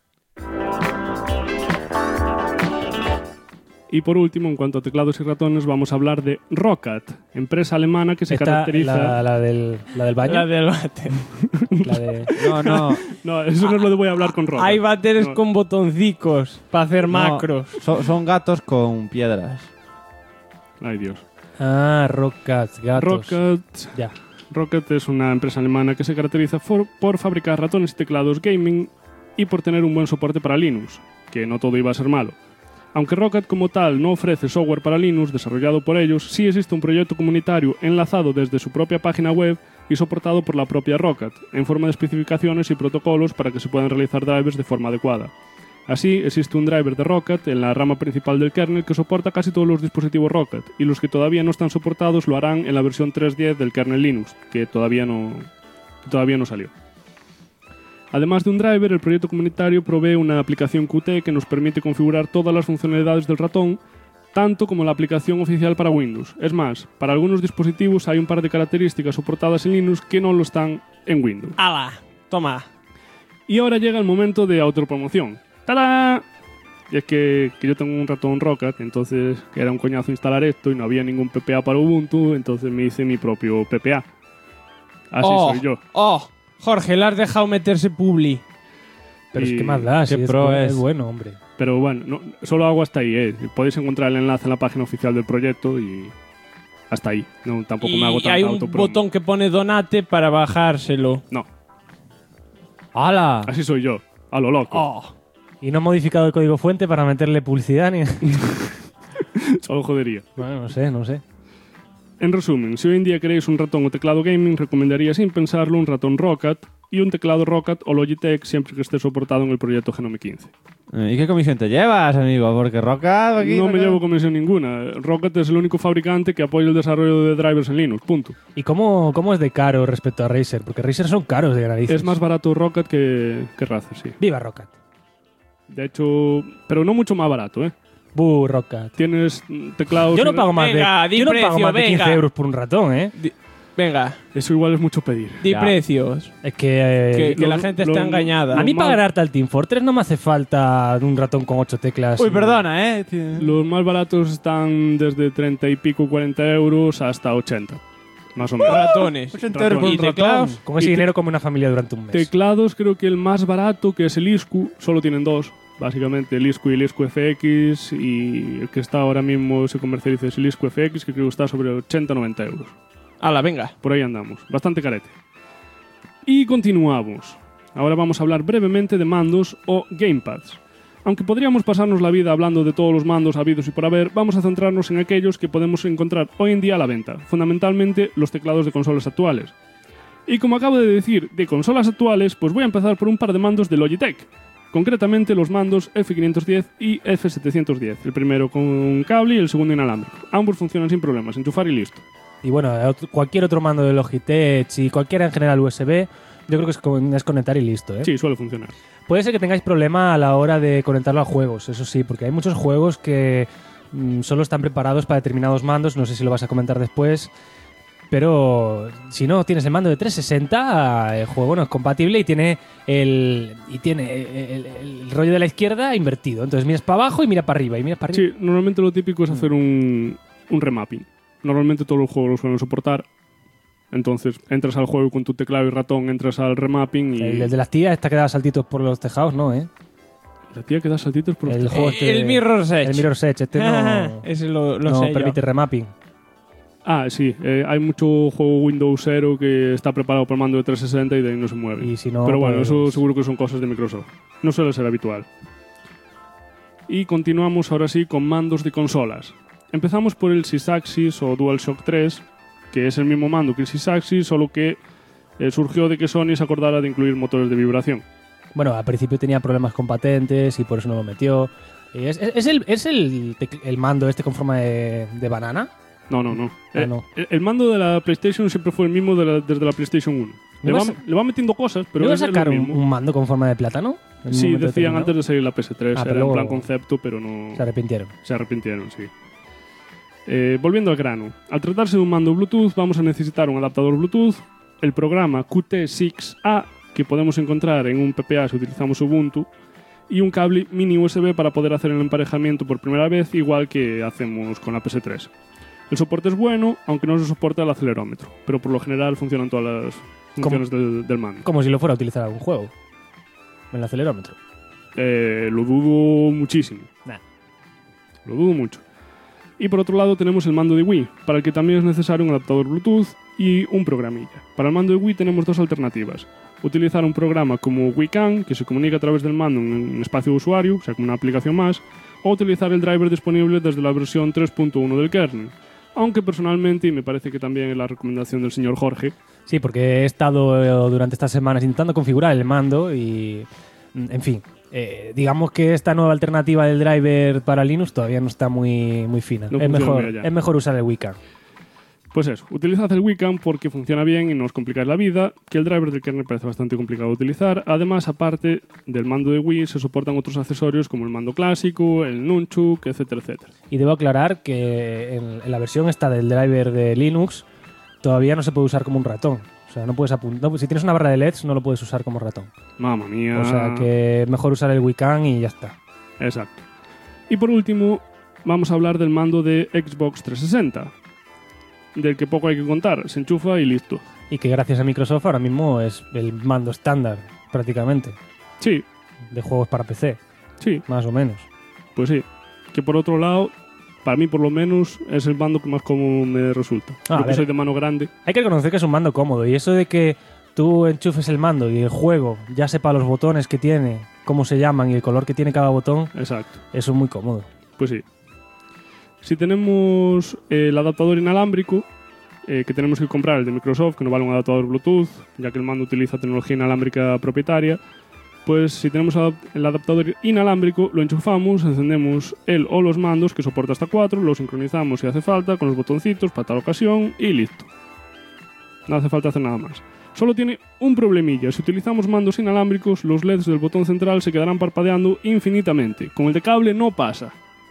Y por último, en cuanto a teclados y ratones, vamos a hablar de Roccat, empresa alemana que se caracteriza... La del baño. La del váter. No, eso no es lo de voy a hablar con Roccat. Hay váteres con botoncicos para hacer macros. Son gatos con piedras. Ay, Dios. Roccat, gatos. Roccat es una empresa alemana que se caracteriza por fabricar ratones y teclados gaming y por tener un buen soporte para Linux, que no todo iba a ser malo. Aunque Roccat como tal no ofrece software para Linux desarrollado por ellos, sí existe un proyecto comunitario enlazado desde su propia página web y soportado por la propia Roccat, en forma de especificaciones y protocolos para que se puedan realizar drivers de forma adecuada. Así, existe un driver de Roccat en la rama principal del kernel que soporta casi todos los dispositivos Roccat, y los que todavía no están soportados lo harán en la versión 3.10 del kernel Linux, que todavía no salió. Además de un driver, el proyecto comunitario provee una aplicación Qt que nos permite configurar todas las funcionalidades del ratón, tanto como la aplicación oficial para Windows. Es más, para algunos dispositivos hay un par de características soportadas en Linux que no lo están en Windows. ¡Hala! Toma. Y ahora llega el momento de autopromoción. ¡Tada! Y es que yo tengo un ratón Roccat, entonces era un coñazo instalar esto y no había ningún PPA para Ubuntu, entonces me hice mi propio PPA. Así soy yo. Jorge, le has dejado meterse publi. Pero es que más da, si es bueno, hombre. Pero bueno, solo hago hasta ahí. Podéis encontrar el enlace en la página oficial del proyecto y hasta ahí. No, tampoco me hago tanta hay un autopromo. botón que pone donate para bajárselo. No. ¡Hala! Así soy yo, a lo loco. Y no he modificado el código fuente para meterle publicidad ni... Solo jodería. Bueno, no sé. En resumen, si hoy en día queréis un ratón o teclado gaming, recomendaría sin pensarlo un ratón Roccat y un teclado Roccat o Logitech siempre que esté soportado en el proyecto Genome 15. ¿Y qué comisión te llevas, amigo? Porque Roccat... No me llevo comisión ninguna. Roccat es el único fabricante que apoya el desarrollo de drivers en Linux, punto. ¿Y cómo es de caro respecto a Razer? Porque Razer son caros de narices. Es más barato Roccat que Razer, sí. ¡Viva Roccat! De hecho, pero no mucho más barato, ¿eh? Roccat. Tienes teclados... Yo no pago más de 15 euros por un ratón, ¿eh? Venga. Eso igual es mucho pedir. Precios. Es que la gente está engañada. A mí pagar harta el Team Fortress no me hace falta un ratón con 8 teclas. Uy, perdona, ¿eh? Los más baratos están desde 30 y pico, 40 euros hasta 80. Más o menos. Ratones. 80 euros por un teclados. Con ese dinero come una familia durante un mes. Teclados, creo que el más barato, que es el ISCU, solo tienen dos. Básicamente el ISCU y el ISCU FX, y el que está ahora mismo se comercializa es el ISCU FX, que creo que está sobre 80-90 euros. ¡Hala, venga! Por ahí andamos, bastante carete. Y continuamos. Ahora vamos a hablar brevemente de mandos o gamepads. Aunque podríamos pasarnos la vida hablando de todos los mandos habidos y por haber, vamos a centrarnos en aquellos que podemos encontrar hoy en día a la venta, fundamentalmente los teclados de consolas actuales. Y como acabo de decir, de consolas actuales, pues voy a empezar por un par de mandos de Logitech. Concretamente los mandos F510 y F710, el primero con cable y el segundo inalámbrico. Ambos funcionan sin problemas, enchufar y listo. Y bueno, cualquier otro mando de Logitech y cualquiera en general USB, yo creo que es conectar y listo, ¿eh? Sí, suele funcionar. Puede ser que tengáis problema a la hora de conectarlo a juegos, eso sí, porque hay muchos juegos que solo están preparados para determinados mandos, no sé si lo vas a comentar después. Pero si no tienes el mando de 360, el juego no es compatible y tiene el rollo de la izquierda invertido. Entonces miras para abajo y miras para arriba y miras para arriba. Sí, normalmente lo típico es hacer un remapping. Normalmente todos los juegos lo suelen soportar. Entonces entras al juego con tu teclado y ratón, entras al remapping y... El de las tías está que da saltitos por los tejados, ¿no? La tía que da saltitos por los tejados. El Mirror's Edge. El Mirror's Edge, no, ese lo no sé permite yo. remapping. Ah, sí. Hay mucho juego Windows 0 que está preparado para el mando de 360 y de ahí no se mueve. Y si no, pero bueno, pues... eso seguro que son cosas de Microsoft. No suele ser habitual. Y continuamos ahora sí con mandos de consolas. Empezamos por el Sysaxis o DualShock 3, que es el mismo mando que el Sysaxis, solo que surgió de que Sony se acordara de incluir motores de vibración. Bueno, al principio tenía problemas con patentes y por eso no lo metió. ¿Es el mando este con forma de banana? No. No. El mando de la PlayStation siempre fue el mismo desde la PlayStation 1. Le va metiendo cosas, pero ¿no es a sacar lo mismo. un mando con forma de plátano? Sí, decían antes de salir la PS3. Era pero en plan concepto, pero no... Se arrepintieron. Se arrepintieron, sí. Volviendo al grano. Al tratarse de un mando Bluetooth, vamos a necesitar un adaptador Bluetooth, el programa Qt6A, que podemos encontrar en un PPA si utilizamos Ubuntu, y un cable mini USB para poder hacer el emparejamiento por primera vez, igual que hacemos con la PS3. El soporte es bueno, aunque no se soporta el acelerómetro, pero por lo general funcionan todas las funciones del mando. Como si lo fuera a utilizar algún juego. El acelerómetro. Lo dudo muchísimo. Nah. Lo dudo mucho. Y por otro lado tenemos el mando de Wii, para el que también es necesario un adaptador Bluetooth y un programilla. Para el mando de Wii tenemos dos alternativas. Utilizar un programa como WiiCam, que se comunica a través del mando en espacio de usuario, o sea, como una aplicación más, o utilizar el driver disponible desde la versión 3.1 del kernel. Aunque personalmente, y me parece que también es la recomendación del señor Jorge... Sí, porque he estado durante estas semanas intentando configurar el mando y... En fin, digamos que esta nueva alternativa del driver para Linux todavía no está muy fina. No es mejor usar el WiiCam. Pues eso, utilizad el WiiCam porque funciona bien y no os complicáis la vida, que el driver del kernel parece bastante complicado de utilizar. Además, aparte del mando de Wii, se soportan otros accesorios como el mando clásico, el Nunchuk, etcétera, etcétera. Y debo aclarar que en la versión esta del driver de Linux todavía no se puede usar como un ratón. O sea, no puedes apuntar. Si tienes una barra de LEDs, no lo puedes usar como ratón. Mamma mía. O sea, que es mejor usar el WiiCam y ya está. Exacto. Y por último, vamos a hablar del mando de Xbox 360. Del que poco hay que contar, se enchufa y listo. Y que gracias a Microsoft ahora mismo es el mando estándar, prácticamente. Sí. De juegos para PC. Sí. Más o menos. Pues sí. Que por otro lado, para mí por lo menos, es el mando que más cómodo me resulta. Yo que soy de mano grande. Hay que reconocer que es un mando cómodo. Y eso de que tú enchufes el mando y el juego ya sepa los botones que tiene, cómo se llaman y el color que tiene cada botón. Exacto. Eso es muy cómodo. Pues sí. Si tenemos el adaptador inalámbrico, que tenemos que comprar el de Microsoft, que no vale un adaptador Bluetooth, ya que el mando utiliza tecnología inalámbrica propietaria, pues si tenemos el adaptador inalámbrico, lo enchufamos, encendemos el o los mandos, que soporta hasta 4, lo sincronizamos si hace falta, con los botoncitos para tal ocasión, y listo. No hace falta hacer nada más. Solo tiene un problemilla. Si utilizamos mandos inalámbricos, los LEDs del botón central se quedarán parpadeando infinitamente. Con el de cable no pasa.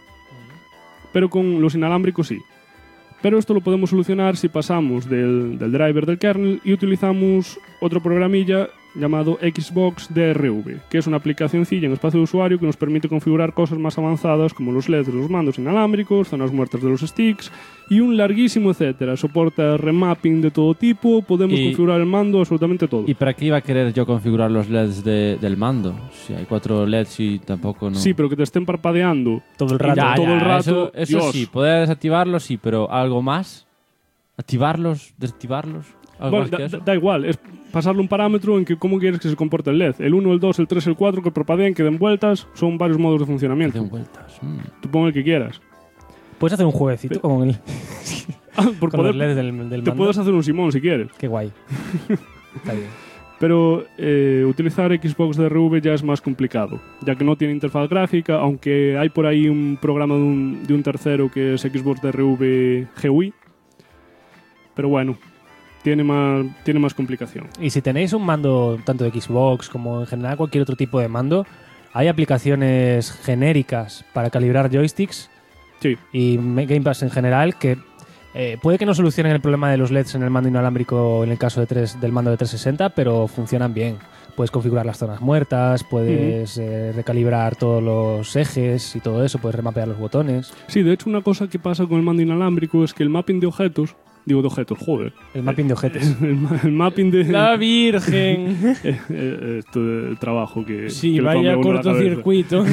Pero con los inalámbricos sí. Pero esto lo podemos solucionar si pasamos del driver del kernel y utilizamos otro programilla llamado Xbox DRV, que es una aplicacioncilla en espacio de usuario que nos permite configurar cosas más avanzadas como los LEDs de los mandos inalámbricos, zonas muertas de los sticks y un larguísimo etcétera. Soporta remapping de todo tipo, podemos configurar el mando, absolutamente todo. ¿Y para qué iba a querer yo configurar los LEDs del mando? Si hay 4 LEDs y tampoco no... Sí, pero que te estén parpadeando todo el rato. Ya, todo el rato. Eso sí, poder desactivarlos sí, pero ¿algo más? ¿Activarlos? ¿Desactivarlos? Bueno, da igual, es pasarle un parámetro en que cómo quieres que se comporte el LED. El 1, el 2, el 3, el 4, que parpadeen, que den vueltas, son varios modos de funcionamiento. Den vueltas. Tú pon el que quieras. Puedes hacer un jueguecito con el... por con poder, los LEDs del mando. Te puedes hacer un Simón si quieres. Qué guay. Está bien. Pero utilizar Xbox DRV ya es más complicado, ya que no tiene interfaz gráfica, aunque hay por ahí un programa de un tercero que es Xbox DRV GUI. Pero bueno, tiene más complicación. Y si tenéis un mando tanto de Xbox como en general cualquier otro tipo de mando, hay aplicaciones genéricas para calibrar joysticks y Game Pass en general que puede que no solucionen el problema de los LEDs en el mando inalámbrico en el caso del mando de 360, pero funcionan bien. Puedes configurar las zonas muertas, puedes recalibrar todos los ejes y todo eso, puedes remapear los botones. Sí, de hecho una cosa que pasa con el mando inalámbrico es que el mapping de objetos... Digo, de objetos, joder. El mapping de objetos. El mapping de... ¡La Virgen! El trabajo que... Sí, que vaya cortocircuito.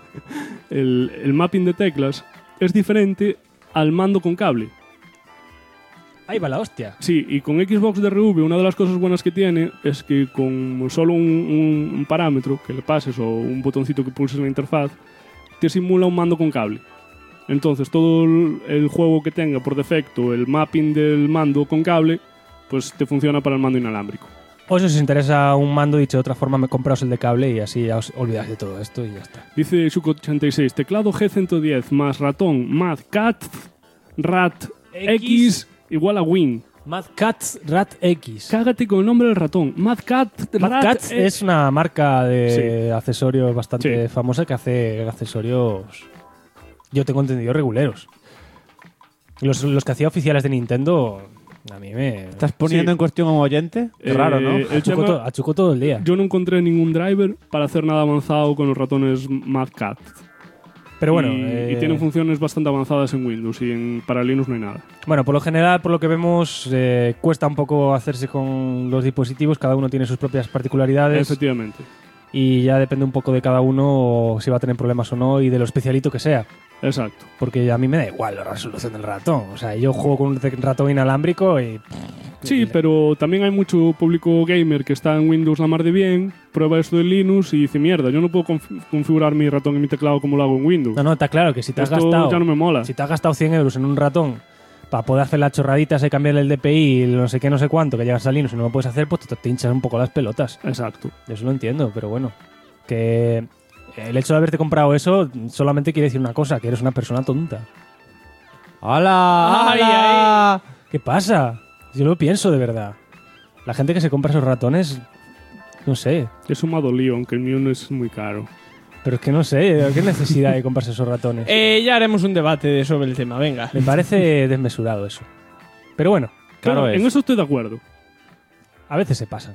el mapping de teclas es diferente al mando con cable. Ahí va la hostia. Sí, y con Xbox DRV una de las cosas buenas que tiene es que con solo un parámetro que le pases o un botoncito que pulses en la interfaz te simula un mando con cable. Entonces todo el juego que tenga por defecto el mapping del mando con cable, pues te funciona para el mando inalámbrico. O si os interesa un mando, dicho de otra forma, me compraos el de cable y así ya os olvidáis de todo esto y ya está. Dice Shuko86, teclado G110 más ratón Mad Cat Rat X igual a Win. Mad Cat Rat X. Cágate con el nombre del ratón. Mad Cat Rat X es una marca de accesorios bastante famosa que hace accesorios, yo tengo entendido, reguleros. Los que hacía oficiales de Nintendo, a mí me... ¿Estás poniendo en cuestión a un oyente? Qué raro, ¿no? Achuco todo el día. Yo no encontré ningún driver para hacer nada avanzado con los ratones Mad Cat. Pero bueno, y tienen funciones bastante avanzadas en Windows y para Linux no hay nada. Bueno, por lo general, por lo que vemos, cuesta un poco hacerse con los dispositivos. Cada uno tiene sus propias particularidades. Efectivamente. Y ya depende un poco de cada uno si va a tener problemas o no y de lo especialito que sea. Exacto. Porque a mí me da igual la resolución del ratón. O sea, yo juego con un ratón inalámbrico y... Sí, pero también hay mucho público gamer que está en Windows la mar de bien, prueba esto de Linux y dice, mierda, yo no puedo configurar mi ratón y mi teclado como lo hago en Windows. No, está claro que si te has gastado... ya no me mola. Si te has gastado 100 euros en un ratón para poder hacer las chorraditas y cambiarle el DPI y no sé qué, no sé cuánto, que llegas a Linux y no lo puedes hacer, pues te hinchas un poco las pelotas. Exacto. Yo eso lo entiendo, pero bueno. Que el hecho de haberte comprado eso solamente quiere decir una cosa, que eres una persona tonta. ¡Hala! ¡Hala! ¿Qué pasa? Yo lo pienso de verdad. La gente que se compra esos ratones, no sé. Eso me ha dolido, aunque el mío no es muy caro. Pero es que no sé, ¿qué necesidad de comprarse esos ratones? Ya haremos un debate sobre el tema, venga. Me parece desmesurado eso. Pero bueno, claro, en eso estoy de acuerdo. A veces se pasan.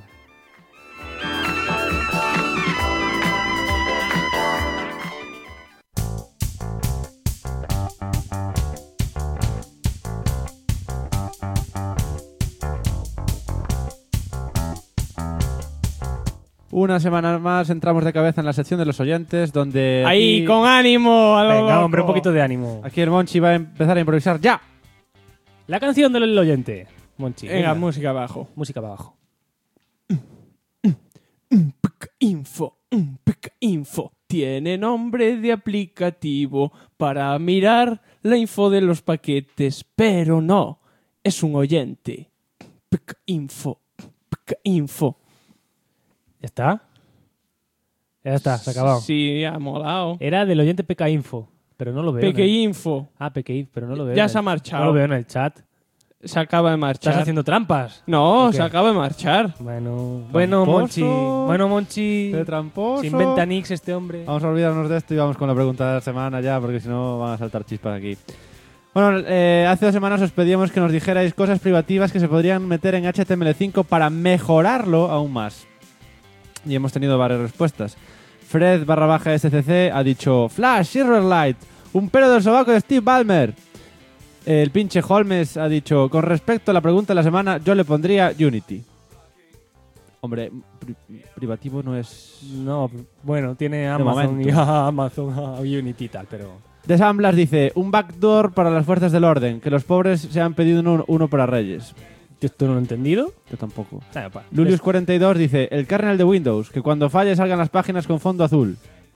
Una semana más entramos de cabeza en la sección de los oyentes, donde... ¡Ahí, con ánimo! Venga, hombre, un poquito de ánimo. Aquí el Monchi va a empezar a improvisar ¡ya! La canción del oyente, Monchi. Venga, música abajo. Música abajo. Info. Tiene nombre de aplicativo para mirar la info de los paquetes, pero no, es un oyente. Info. ¿Ya está? Ya está, se ha acabado. Sí, ha molado. Era del oyente PK Info, pero no lo veo. PK Info. PK Info, pero no lo veo. Ya se ha marchado. No lo veo en el chat. Se acaba de marchar. ¿Estás haciendo trampas? No, se acaba de marchar. Bueno, Monchi. Bueno, Monchi. ¡Qué tramposo! Se inventa nicks este hombre. Vamos a olvidarnos de esto y vamos con la pregunta de la semana ya, porque si no van a saltar chispas aquí. Bueno, hace 2 semanas os pedíamos que nos dijerais cosas privativas que se podrían meter en HTML5 para mejorarlo aún más. Y hemos tenido varias respuestas. Fred_SCC ha dicho Flash, Silverlight, un pelo del sobaco de Steve Ballmer. El pinche Holmes ha dicho, con respecto a la pregunta de la semana, yo le pondría Unity. Hombre, privativo no es... No, bueno, tiene Amazon y Amazon Unity y tal, pero... Desamblas dice, un backdoor para las fuerzas del orden, que los pobres se han pedido uno para Reyes. ¿Esto no lo he entendido? Yo tampoco. Pues, Lulius42 dice, el kernel de Windows, que cuando falle salgan las páginas con fondo azul.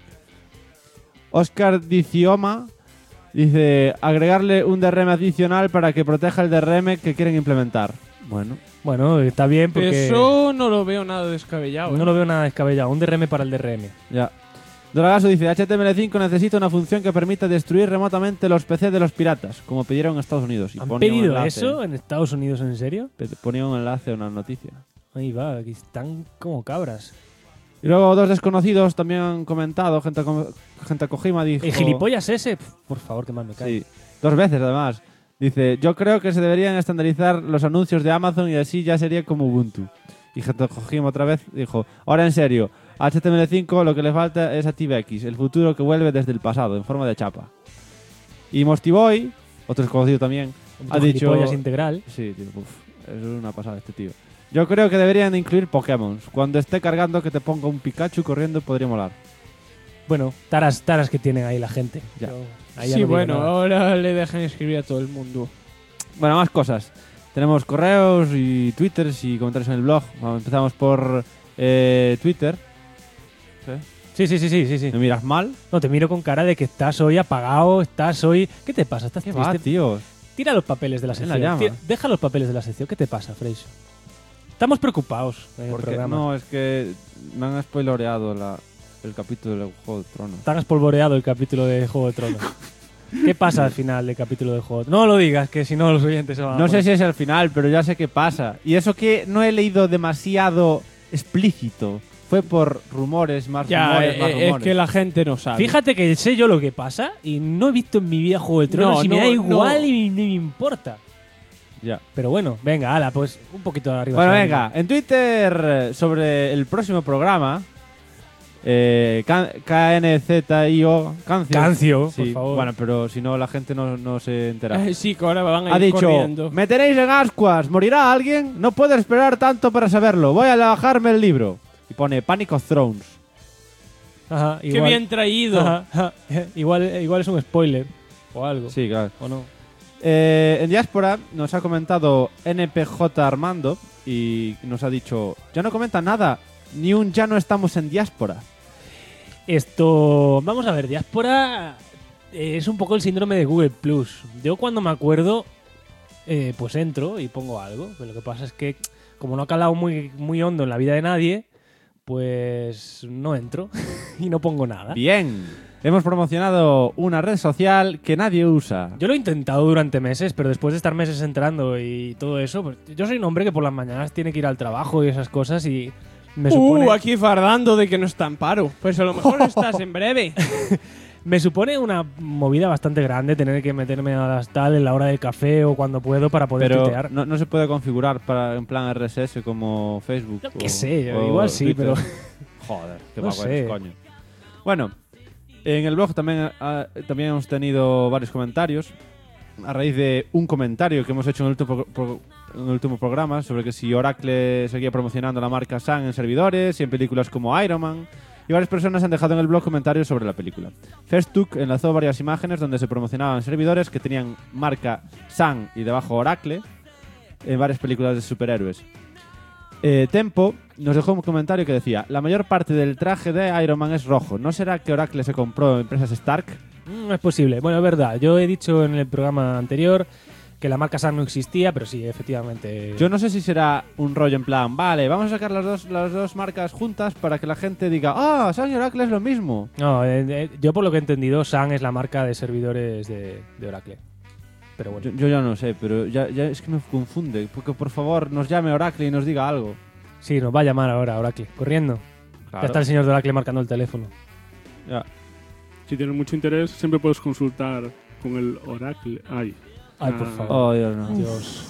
Oscar Dicioma dice, agregarle un DRM adicional para que proteja el DRM que quieren implementar. Bueno, está bien porque... Eso no lo veo nada descabellado. No lo veo nada descabellado. Un DRM para el DRM. Ya. Dragaso dice, HTML5 necesita una función que permita destruir remotamente los PC de los piratas, como pidieron en Estados Unidos. Y ¿Han pedido eso en Estados Unidos, en serio? Ponía un enlace a una noticia. Ahí va, aquí están como cabras. Y luego 2 desconocidos también han comentado, gente Kojima dijo... ¿El gilipollas ese? Por favor, que mal me cae. Sí, 2 veces además. Dice, yo creo que se deberían estandarizar los anuncios de Amazon y así ya sería como Ubuntu. Y gente Kojima otra vez dijo, ahora en serio, a HTML5 lo que le falta es ActiveX, el futuro que vuelve desde el pasado, en forma de chapa. Y Mostiboy, otro desconocido también, ha dicho... Gilipollas integral. Sí, tío, es una pasada este tío. Yo creo que deberían incluir Pokémon. Cuando esté cargando que te ponga un Pikachu corriendo podría molar. Bueno, taras que tienen ahí la gente. Ya. Sí, bueno, ahora le dejan escribir a todo el mundo. Bueno, más cosas. Tenemos correos y twitters y comentarios en el blog. Bueno, empezamos por Twitter. Sí. ¿Me miras mal? No, te miro con cara de que estás hoy apagado, estás hoy... ¿Qué te pasa? ¿Estás ¿Qué triste? va, tío? Tira los papeles de la ¿Quién la sección. llama? Deja los papeles de la sección. ¿Qué te pasa, Freixo? Estamos preocupados en el Porque programa. no, es que me han spoiloreado el capítulo del Juego de Tronos. Tan espolvoreado el capítulo de Juego de Tronos. ¿Qué pasa al final del capítulo de Juego de Tronos? No lo digas, que si no los oyentes se van a No sé poner. si es el final, pero ya sé qué pasa. Y eso que no he leído demasiado explícito. Fue por rumores, más rumores. es que la gente no sabe. Fíjate que sé yo lo que pasa y no he visto en mi vida Juego de Tronos y me da igual y ni me importa. Ya. Pero bueno, venga, ala, pues un poquito arriba. Bueno, Sandra. venga, en Twitter sobre el próximo programa, KNZIO, Cancio, sí, por favor. Bueno, pero si no la gente no se entera. Sí, que ahora van a Ha ir dicho, corriendo. me tenéis en ascuas, ¿morirá alguien? No puedo esperar tanto para saberlo, voy a bajarme el libro. Y pone Panic of Thrones. Ajá, Qué bien traído. Ajá. Igual es un spoiler o algo. Sí, claro. ¿O no? En Diáspora nos ha comentado NPJ Armando y nos ha dicho, ya no comenta nada, ni un ya no estamos en Diáspora. Esto, vamos a ver, Diáspora es un poco el síndrome de Google Plus. Yo cuando me acuerdo, pues entro y pongo algo. Pero lo que pasa es que, como no ha calado muy hondo en la vida de nadie, pues no entro y no pongo nada. Bien, hemos promocionado una red social que nadie usa. Yo lo he intentado durante meses, pero después de estar meses entrando y todo eso, pues yo soy un hombre que por las mañanas tiene que ir al trabajo y esas cosas y me supone... Aquí fardando de que no está en paro. Pues a lo mejor estás en breve. Me supone una movida bastante grande tener que meterme a las tal en la hora del café o cuando puedo para poder Pero tuitear. no se puede configurar para en plan RSS como Facebook. Yo qué sé, igual sí, Twitter. pero... Joder, qué No vago sé. eres, coño. Bueno, en el blog también hemos tenido varios comentarios a raíz de un comentario que hemos hecho en el último programa sobre que si Oracle seguía promocionando la marca Sun en servidores y en películas como Iron Man. Y varias personas han dejado en el blog comentarios sobre la película. Ferstuk enlazó varias imágenes donde se promocionaban servidores que tenían marca Sun y debajo Oracle en varias películas de superhéroes. Tempo nos dejó un comentario que decía: la mayor parte del traje de Iron Man es rojo. ¿No será que Oracle se compró empresas Stark? Es posible. Bueno, es verdad. Yo he dicho en el programa anterior que la marca SAN no existía, pero sí, efectivamente. Yo no sé si será un rollo en plan, vale, vamos a sacar las dos marcas juntas para que la gente diga, ah, SAN y Oracle es lo mismo. No, yo por lo que he entendido, SAN es la marca de servidores de Oracle. Pero bueno. Yo ya no sé, pero ya es que me confunde. Porque por favor nos llame Oracle y nos diga algo. Sí, nos va a llamar ahora Oracle, corriendo. Claro. Ya está el señor de Oracle marcando el teléfono. Ya. Si tienes mucho interés, siempre puedes consultar con el Oracle. Ay, por favor. Oh, Dios, no. Dios.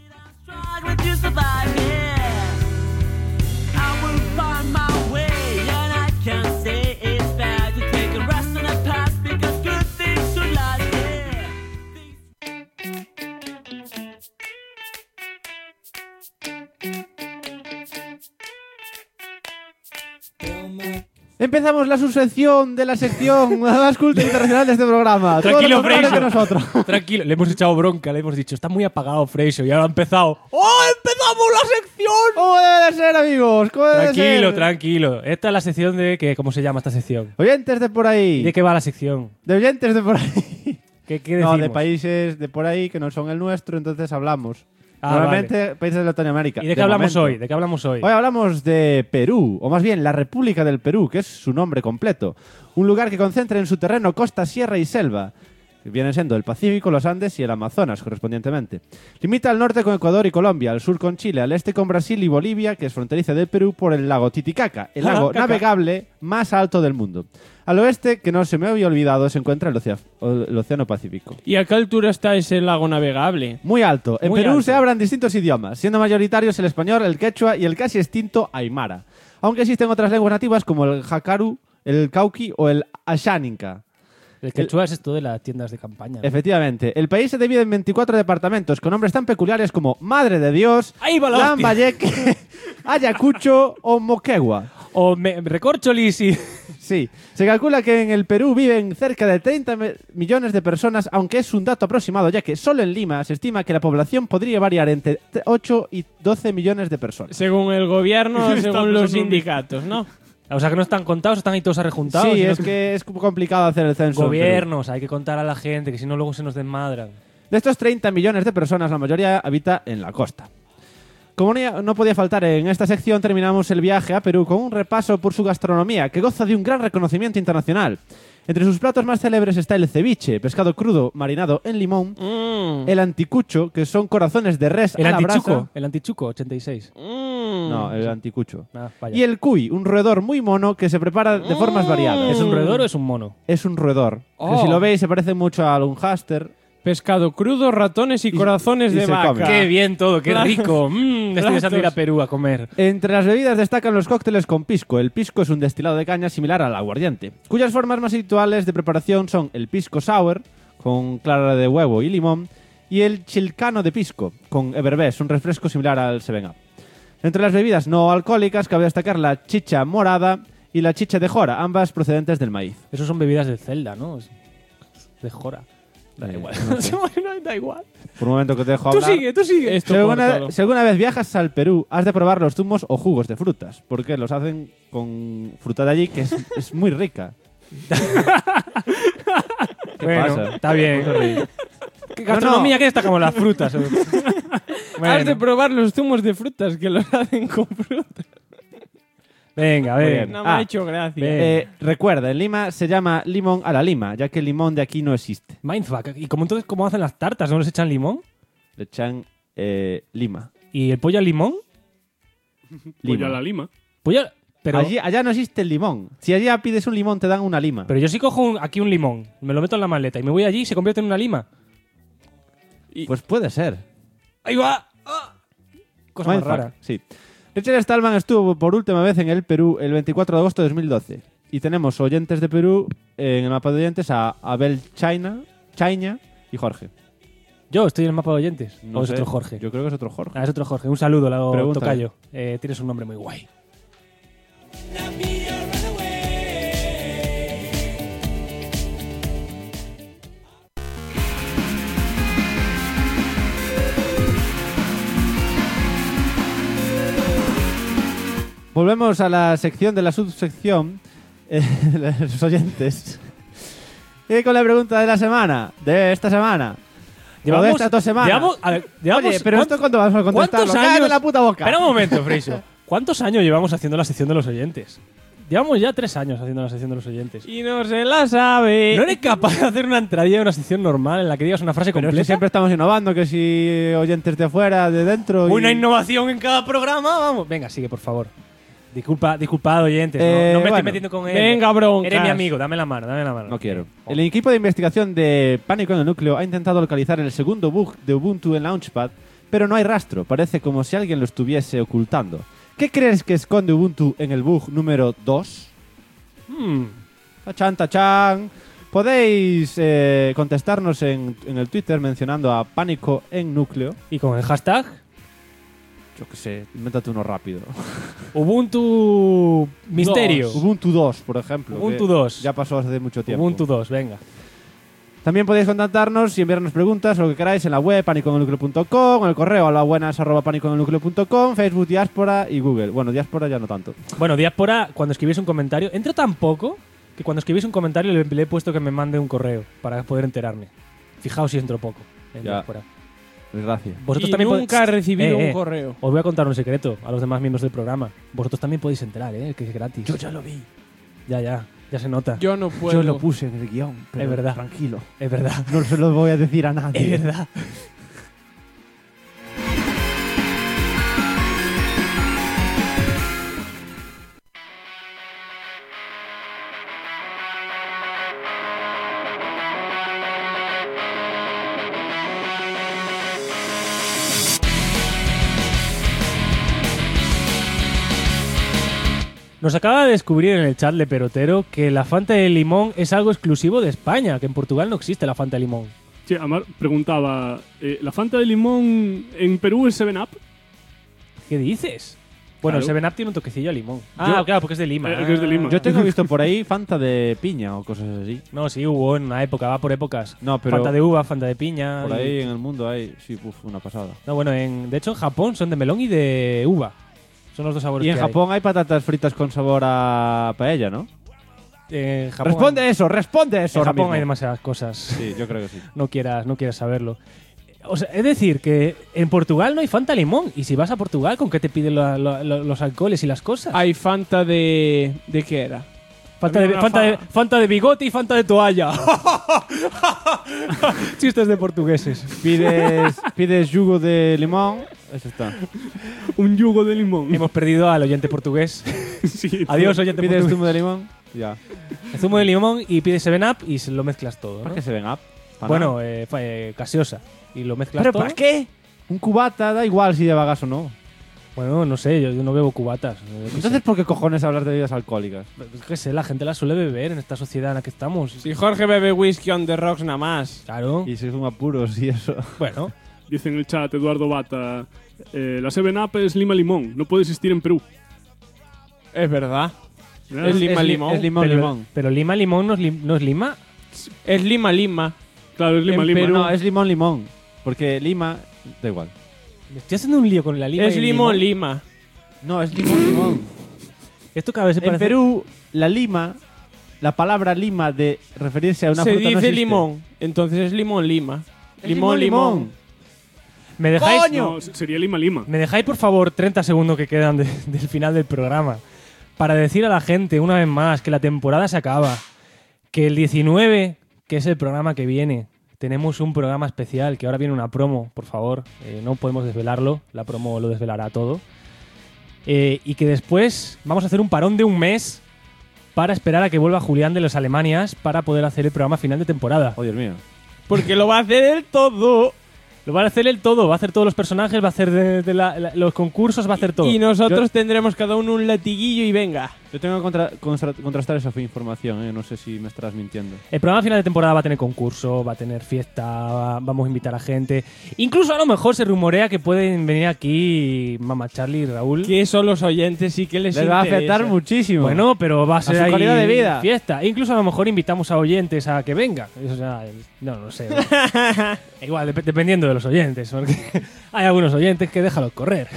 Empezamos la subsección de la sección más culta e internacional de este programa. Tranquilo, Todo lo contrario Freixo. que nosotros. Tranquilo, le hemos echado bronca, le hemos dicho, está muy apagado Freixo y ahora ha empezado. ¡Oh, empezamos la sección! ¿Cómo debe de ser, amigos? ¿Cómo debe de Tranquilo, ser? tranquilo. Esta es la sección de que, ¿cómo se llama esta sección? Oyentes de por ahí. ¿De qué va la sección? De oyentes de por ahí. ¿Qué No, decimos? de países de por ahí que no son el nuestro, entonces hablamos. Ah, Normalmente países de Latinoamérica. ¿Y de qué hablamos momento. hoy? ¿De qué hablamos hoy? Hoy hablamos de Perú, o más bien la República del Perú, que es su nombre completo. Un lugar que concentra en su terreno costa, sierra y selva, que vienen siendo el Pacífico, los Andes y el Amazonas, correspondientemente. Limita al norte con Ecuador y Colombia, al sur con Chile, al este con Brasil y Bolivia, que es fronteriza del Perú por el lago Titicaca, el lago navegable más alto del mundo. Al oeste, que no se me había olvidado, se encuentra el Océano Pacífico. ¿Y a qué altura está ese lago navegable? Muy alto. En Muy Perú alto. se hablan distintos idiomas, siendo mayoritarios el español, el quechua y el casi extinto aymara. Aunque existen otras lenguas nativas como el jacaru, el cauqui o el asháninca. El quechua es esto de las tiendas de campaña, ¿no? Efectivamente. El país se divide en 24 departamentos con nombres tan peculiares como Madre de Dios, ¡Ahí va la hostia! Lambayeque, Ayacucho o Moquegua. O Recorcholis y... Sí, se calcula que en el Perú viven cerca de 30 millones de personas, aunque es un dato aproximado, ya que solo en Lima se estima que la población podría variar entre 8 y 12 millones de personas. Según el gobierno o Estamos según los en un- sindicatos, ¿no? O sea que no están contados, están ahí todos arrejuntados. Sí, y no- es que es complicado hacer el censo. en Perú. Gobiernos, hay que contar a la gente, que si no luego se nos desmadran. De estos 30 millones de personas, la mayoría habita en la costa. Como no podía faltar en esta sección, terminamos el viaje a Perú con un repaso por su gastronomía, que goza de un gran reconocimiento internacional. Entre sus platos más célebres está el ceviche, pescado crudo marinado en limón, el anticucho, que son corazones de res El a la antichuco, brasa. el antichuco, 86. No, el anticucho. Ah, vaya. Y el cuy, un roedor muy mono que se prepara de formas variadas. ¿Es un roedor o es un mono? Es un roedor. Oh. Que si lo veis se parece mucho a un hámster. Pescado crudo, ratones y corazones y de se vaca. come. Qué bien todo, qué Platos. rico. Estoy deseando ir a Perú a comer. Entre las bebidas destacan los cócteles con pisco. El pisco es un destilado de caña similar al aguardiente, cuyas formas más habituales de preparación son el pisco sour, con clara de huevo y limón, y el chilcano de pisco, con Everbest, un refresco similar al 7-Up. Entre las bebidas no alcohólicas cabe destacar la chicha morada y la chicha de jora, ambas procedentes del maíz. Esos son bebidas del Zelda, ¿no? De jora. Da igual. no sé. No, da igual. Por un momento que te dejo Tú hablar. sigue, tú sigue. Esto Si córtalo. si alguna vez viajas al Perú, has de probar los zumos o jugos de frutas, porque los hacen con fruta de allí que es muy rica. ¿Qué Bueno, pasa? está bien. No te ríes. ¿Qué gastronomía que destacamos las frutas? Has de probar los zumos de frutas que los hacen con frutas. Venga, a Muy ver. bien. No me ha hecho gracia. Recuerda, en Lima se llama limón a la lima, ya que el limón de aquí no existe. Mindfuck. ¿Y cómo entonces cómo hacen las tartas? ¿No les echan limón? Le echan lima. ¿Y el pollo al limón? Pollo a la lima. Pollo. Pero, Allá no existe el limón. Si allá pides un limón, te dan una lima. pero yo sí cojo aquí un limón, me lo meto en la maleta y me voy allí y se convierte en una lima. Pues puede ser. ¡Ahí va! Cosa más Mindfuck, rara. Sí. Richard Stallman estuvo por última vez en el Perú el 24 de agosto de 2012. Y tenemos oyentes de Perú en el mapa de oyentes a Abel Chaina y Jorge. Yo estoy en el mapa de oyentes. No ¿O es sé, otro Jorge? Yo creo que es otro Jorge. Ah, es otro Jorge. Un saludo, Lago Pregúntale. Tocayo. Tienes un nombre muy guay. Volvemos a la sección de la subsección de los oyentes. Y con la pregunta de la semana, de esta semana. O de estas 2 semanas. Oye, pero esto cuándo vamos a contestarlo. ¿Cuántos ¡Cállate años? la puta boca! Espera un momento, Friso. ¿Cuántos años llevamos haciendo la sección de los oyentes? Llevamos ya 3 años haciendo la sección de los oyentes. Y no se la sabe. ¿No eres capaz de hacer una entradilla de una sección normal en la que digas una frase Pero es completa? que siempre estamos innovando, que si oyentes de afuera, de dentro... Una innovación en cada programa, vamos. Venga, sigue, por favor. Disculpad, oyentes. No me estoy bueno. metiendo con él. Venga, broncas. Eres mi amigo, dame la mano, dame la mano. No quiero. El equipo de investigación de Pánico en el Núcleo ha intentado localizar el segundo bug de Ubuntu en Launchpad, pero no hay rastro. Parece como si alguien lo estuviese ocultando. ¿Qué crees que esconde Ubuntu en el bug número 2? Tachan, tachan. Podéis contestarnos en el Twitter mencionando a Pánico en Núcleo. Y con el hashtag Yo qué sé, invéntate uno rápido. Ubuntu Misterio. Ubuntu 2, por ejemplo. Ubuntu que 2. Ya pasó hace mucho tiempo. Ubuntu 2, venga. También podéis contactarnos y enviarnos preguntas, lo que queráis, en la web panicoenelnucleo.com, en el correo alabuenas@panicoenelnucleo.com, Facebook Diáspora y Google. Bueno, Diáspora ya no tanto. Bueno, Diáspora, cuando escribís un comentario, entro tan poco que cuando escribís un comentario le he puesto que me mande un correo para poder enterarme. Fijaos si entro poco en Ya. Diáspora. Desgracia. Vosotros Y también nunca he recibido un podéis- correo. Os voy a contar un secreto a los demás miembros del programa. Vosotros también podéis entrar, que es gratis. Yo ya lo vi. Ya se nota. Yo no puedo. Yo lo puse en el guión. Pero Es verdad. Tranquilo. Es verdad. No se lo voy a decir a nadie. Es verdad. Nos acaba de descubrir en el chat de Perotero que la Fanta de limón es algo exclusivo de España, que en Portugal no existe la Fanta de limón. Sí, Amar preguntaba, ¿la Fanta de limón en Perú es 7-Up? ¿Qué dices? Bueno, Claro. el 7-Up tiene un toquecillo a limón. Ah, claro, porque es de Lima. que es de Lima. Yo tengo visto por ahí Fanta de piña o cosas así. No, sí, hubo en una época, va por épocas. No, pero Fanta de uva, Fanta de piña. por y- ahí en el mundo hay, sí, una pasada. No, bueno, de hecho en Japón son de melón y de uva. Son los dos sabores Y que en Japón hay patatas fritas con sabor a paella, ¿no? En Japón Responde eso. En ahora Japón mismo. hay demasiadas cosas. Sí, yo creo que sí. No quieras saberlo. O sea, es decir, que en Portugal no hay Fanta limón. Y si vas a Portugal, ¿con qué te piden los alcoholes y las cosas? Hay Fanta de... ¿De qué era? Fanta de bigote y Fanta de toalla. Chistes de portugueses. Pides yugo de limón. Eso está. Un yugo de limón. Hemos perdido al oyente portugués. Sí, Adiós, oyente Pides portugués. zumo de limón. Ya. El zumo de limón y pides 7-Up y se lo mezclas todo, ¿no? ¿Para qué se ven up? Bueno, gaseosa. Y lo mezclas ¿Pero todo. para qué? Un cubata da igual si lleva gas o no. Bueno, no sé, yo no bebo cubatas. Entonces, ¿por qué cojones hablar de bebidas alcohólicas? qué sé, la gente la suele beber en esta sociedad en la que estamos. Si Jorge bebe whisky on the rocks nada más. Claro. Y se fuma puros y eso. Bueno. Dice en el chat Eduardo Bata, la 7-Up es lima limón, no puede existir en Perú. Es verdad. ¿Eh? Es lima limón. Es limón pero, limón. Pero lima limón no es lima. Es lima lima. Claro, es lima En lima. Perú. No, es limón limón. Porque lima... Da igual. Me estoy haciendo un lío con la lima. Es y el limón lima. No, es limón limón. Esto cada vez se En parece... Perú, la lima... La palabra lima de referirse a una Se fruta no dice existe. limón. Entonces es limón lima. Es Limón limón. ¿Me dejáis? No, sería lima lima. ¿Me dejáis, por favor, 30 segundos que quedan del final del programa para decir a la gente, una vez más, que la temporada se acaba? Que el 19, que es el programa que viene, tenemos un programa especial, que ahora viene una promo, por favor. No podemos desvelarlo, la promo lo desvelará todo. Y que después vamos a hacer un parón de un mes para esperar a que vuelva Julián de los Alemanias para poder hacer el programa final de temporada. Oh, Dios mío. Porque lo va a hacer él todo. Lo van a hacer él todo, va a hacer todos los personajes, va a hacer los concursos, va a hacer todo. Y nosotros tendremos cada uno un latiguillo y venga. Yo tengo que contrastar esa información, no sé si me estás mintiendo. El programa final de temporada va a tener concurso, va a tener fiesta, vamos a invitar a gente. Incluso a lo mejor se rumorea que pueden venir aquí Mama Charlie y Raúl. Que son los oyentes sí que les va a interesa. afectar muchísimo. Bueno, pero va a ser su ahí calidad de vida. fiesta. Incluso a lo mejor invitamos a oyentes a que vengan. Eso ya, no sé. Igual, dependiendo de los oyentes. Porque hay algunos oyentes que déjalos correr.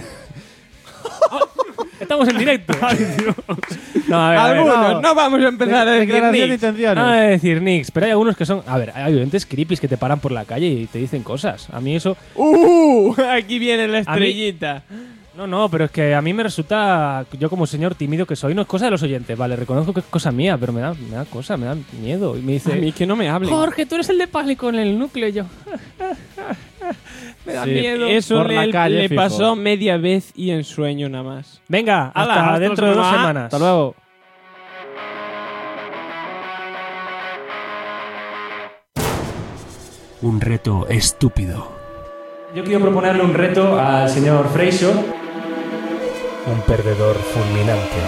Estamos en directo. No, a ver, Algunos, no vamos a empezar a decir Declaración de Nix. intenciones. No voy a decir Nix, pero hay algunos que son... A ver, hay oyentes creepies que te paran por la calle y te dicen cosas. A mí eso... Aquí viene la estrellita. No, pero es que a mí me resulta... Yo como señor tímido que soy, no es cosa de los oyentes. Vale, reconozco que es cosa mía, pero me da cosa, me da miedo. Y me dice... A mí que no me hablen. Jorge, tú eres el de Pánico en el núcleo. Y yo... me da miedo. Eso Por la calle, le fijo. pasó media vez y en sueño nada más. Venga, Hala, hasta hasta dentro la de 2 semana. semanas. Hasta luego. Un reto estúpido. Yo quiero proponerle un reto al señor Freixo. Un perdedor fulminante.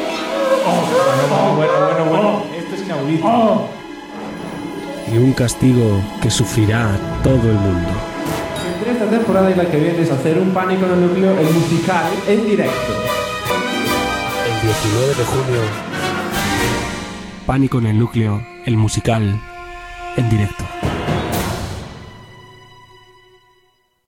Bueno. Esto es inaudito. Y un castigo que sufrirá todo el mundo. Entre esta temporada y la que viene es hacer un Pánico en el Núcleo, el musical, en directo. El 19 de junio. Pánico en el núcleo, el musical, en directo.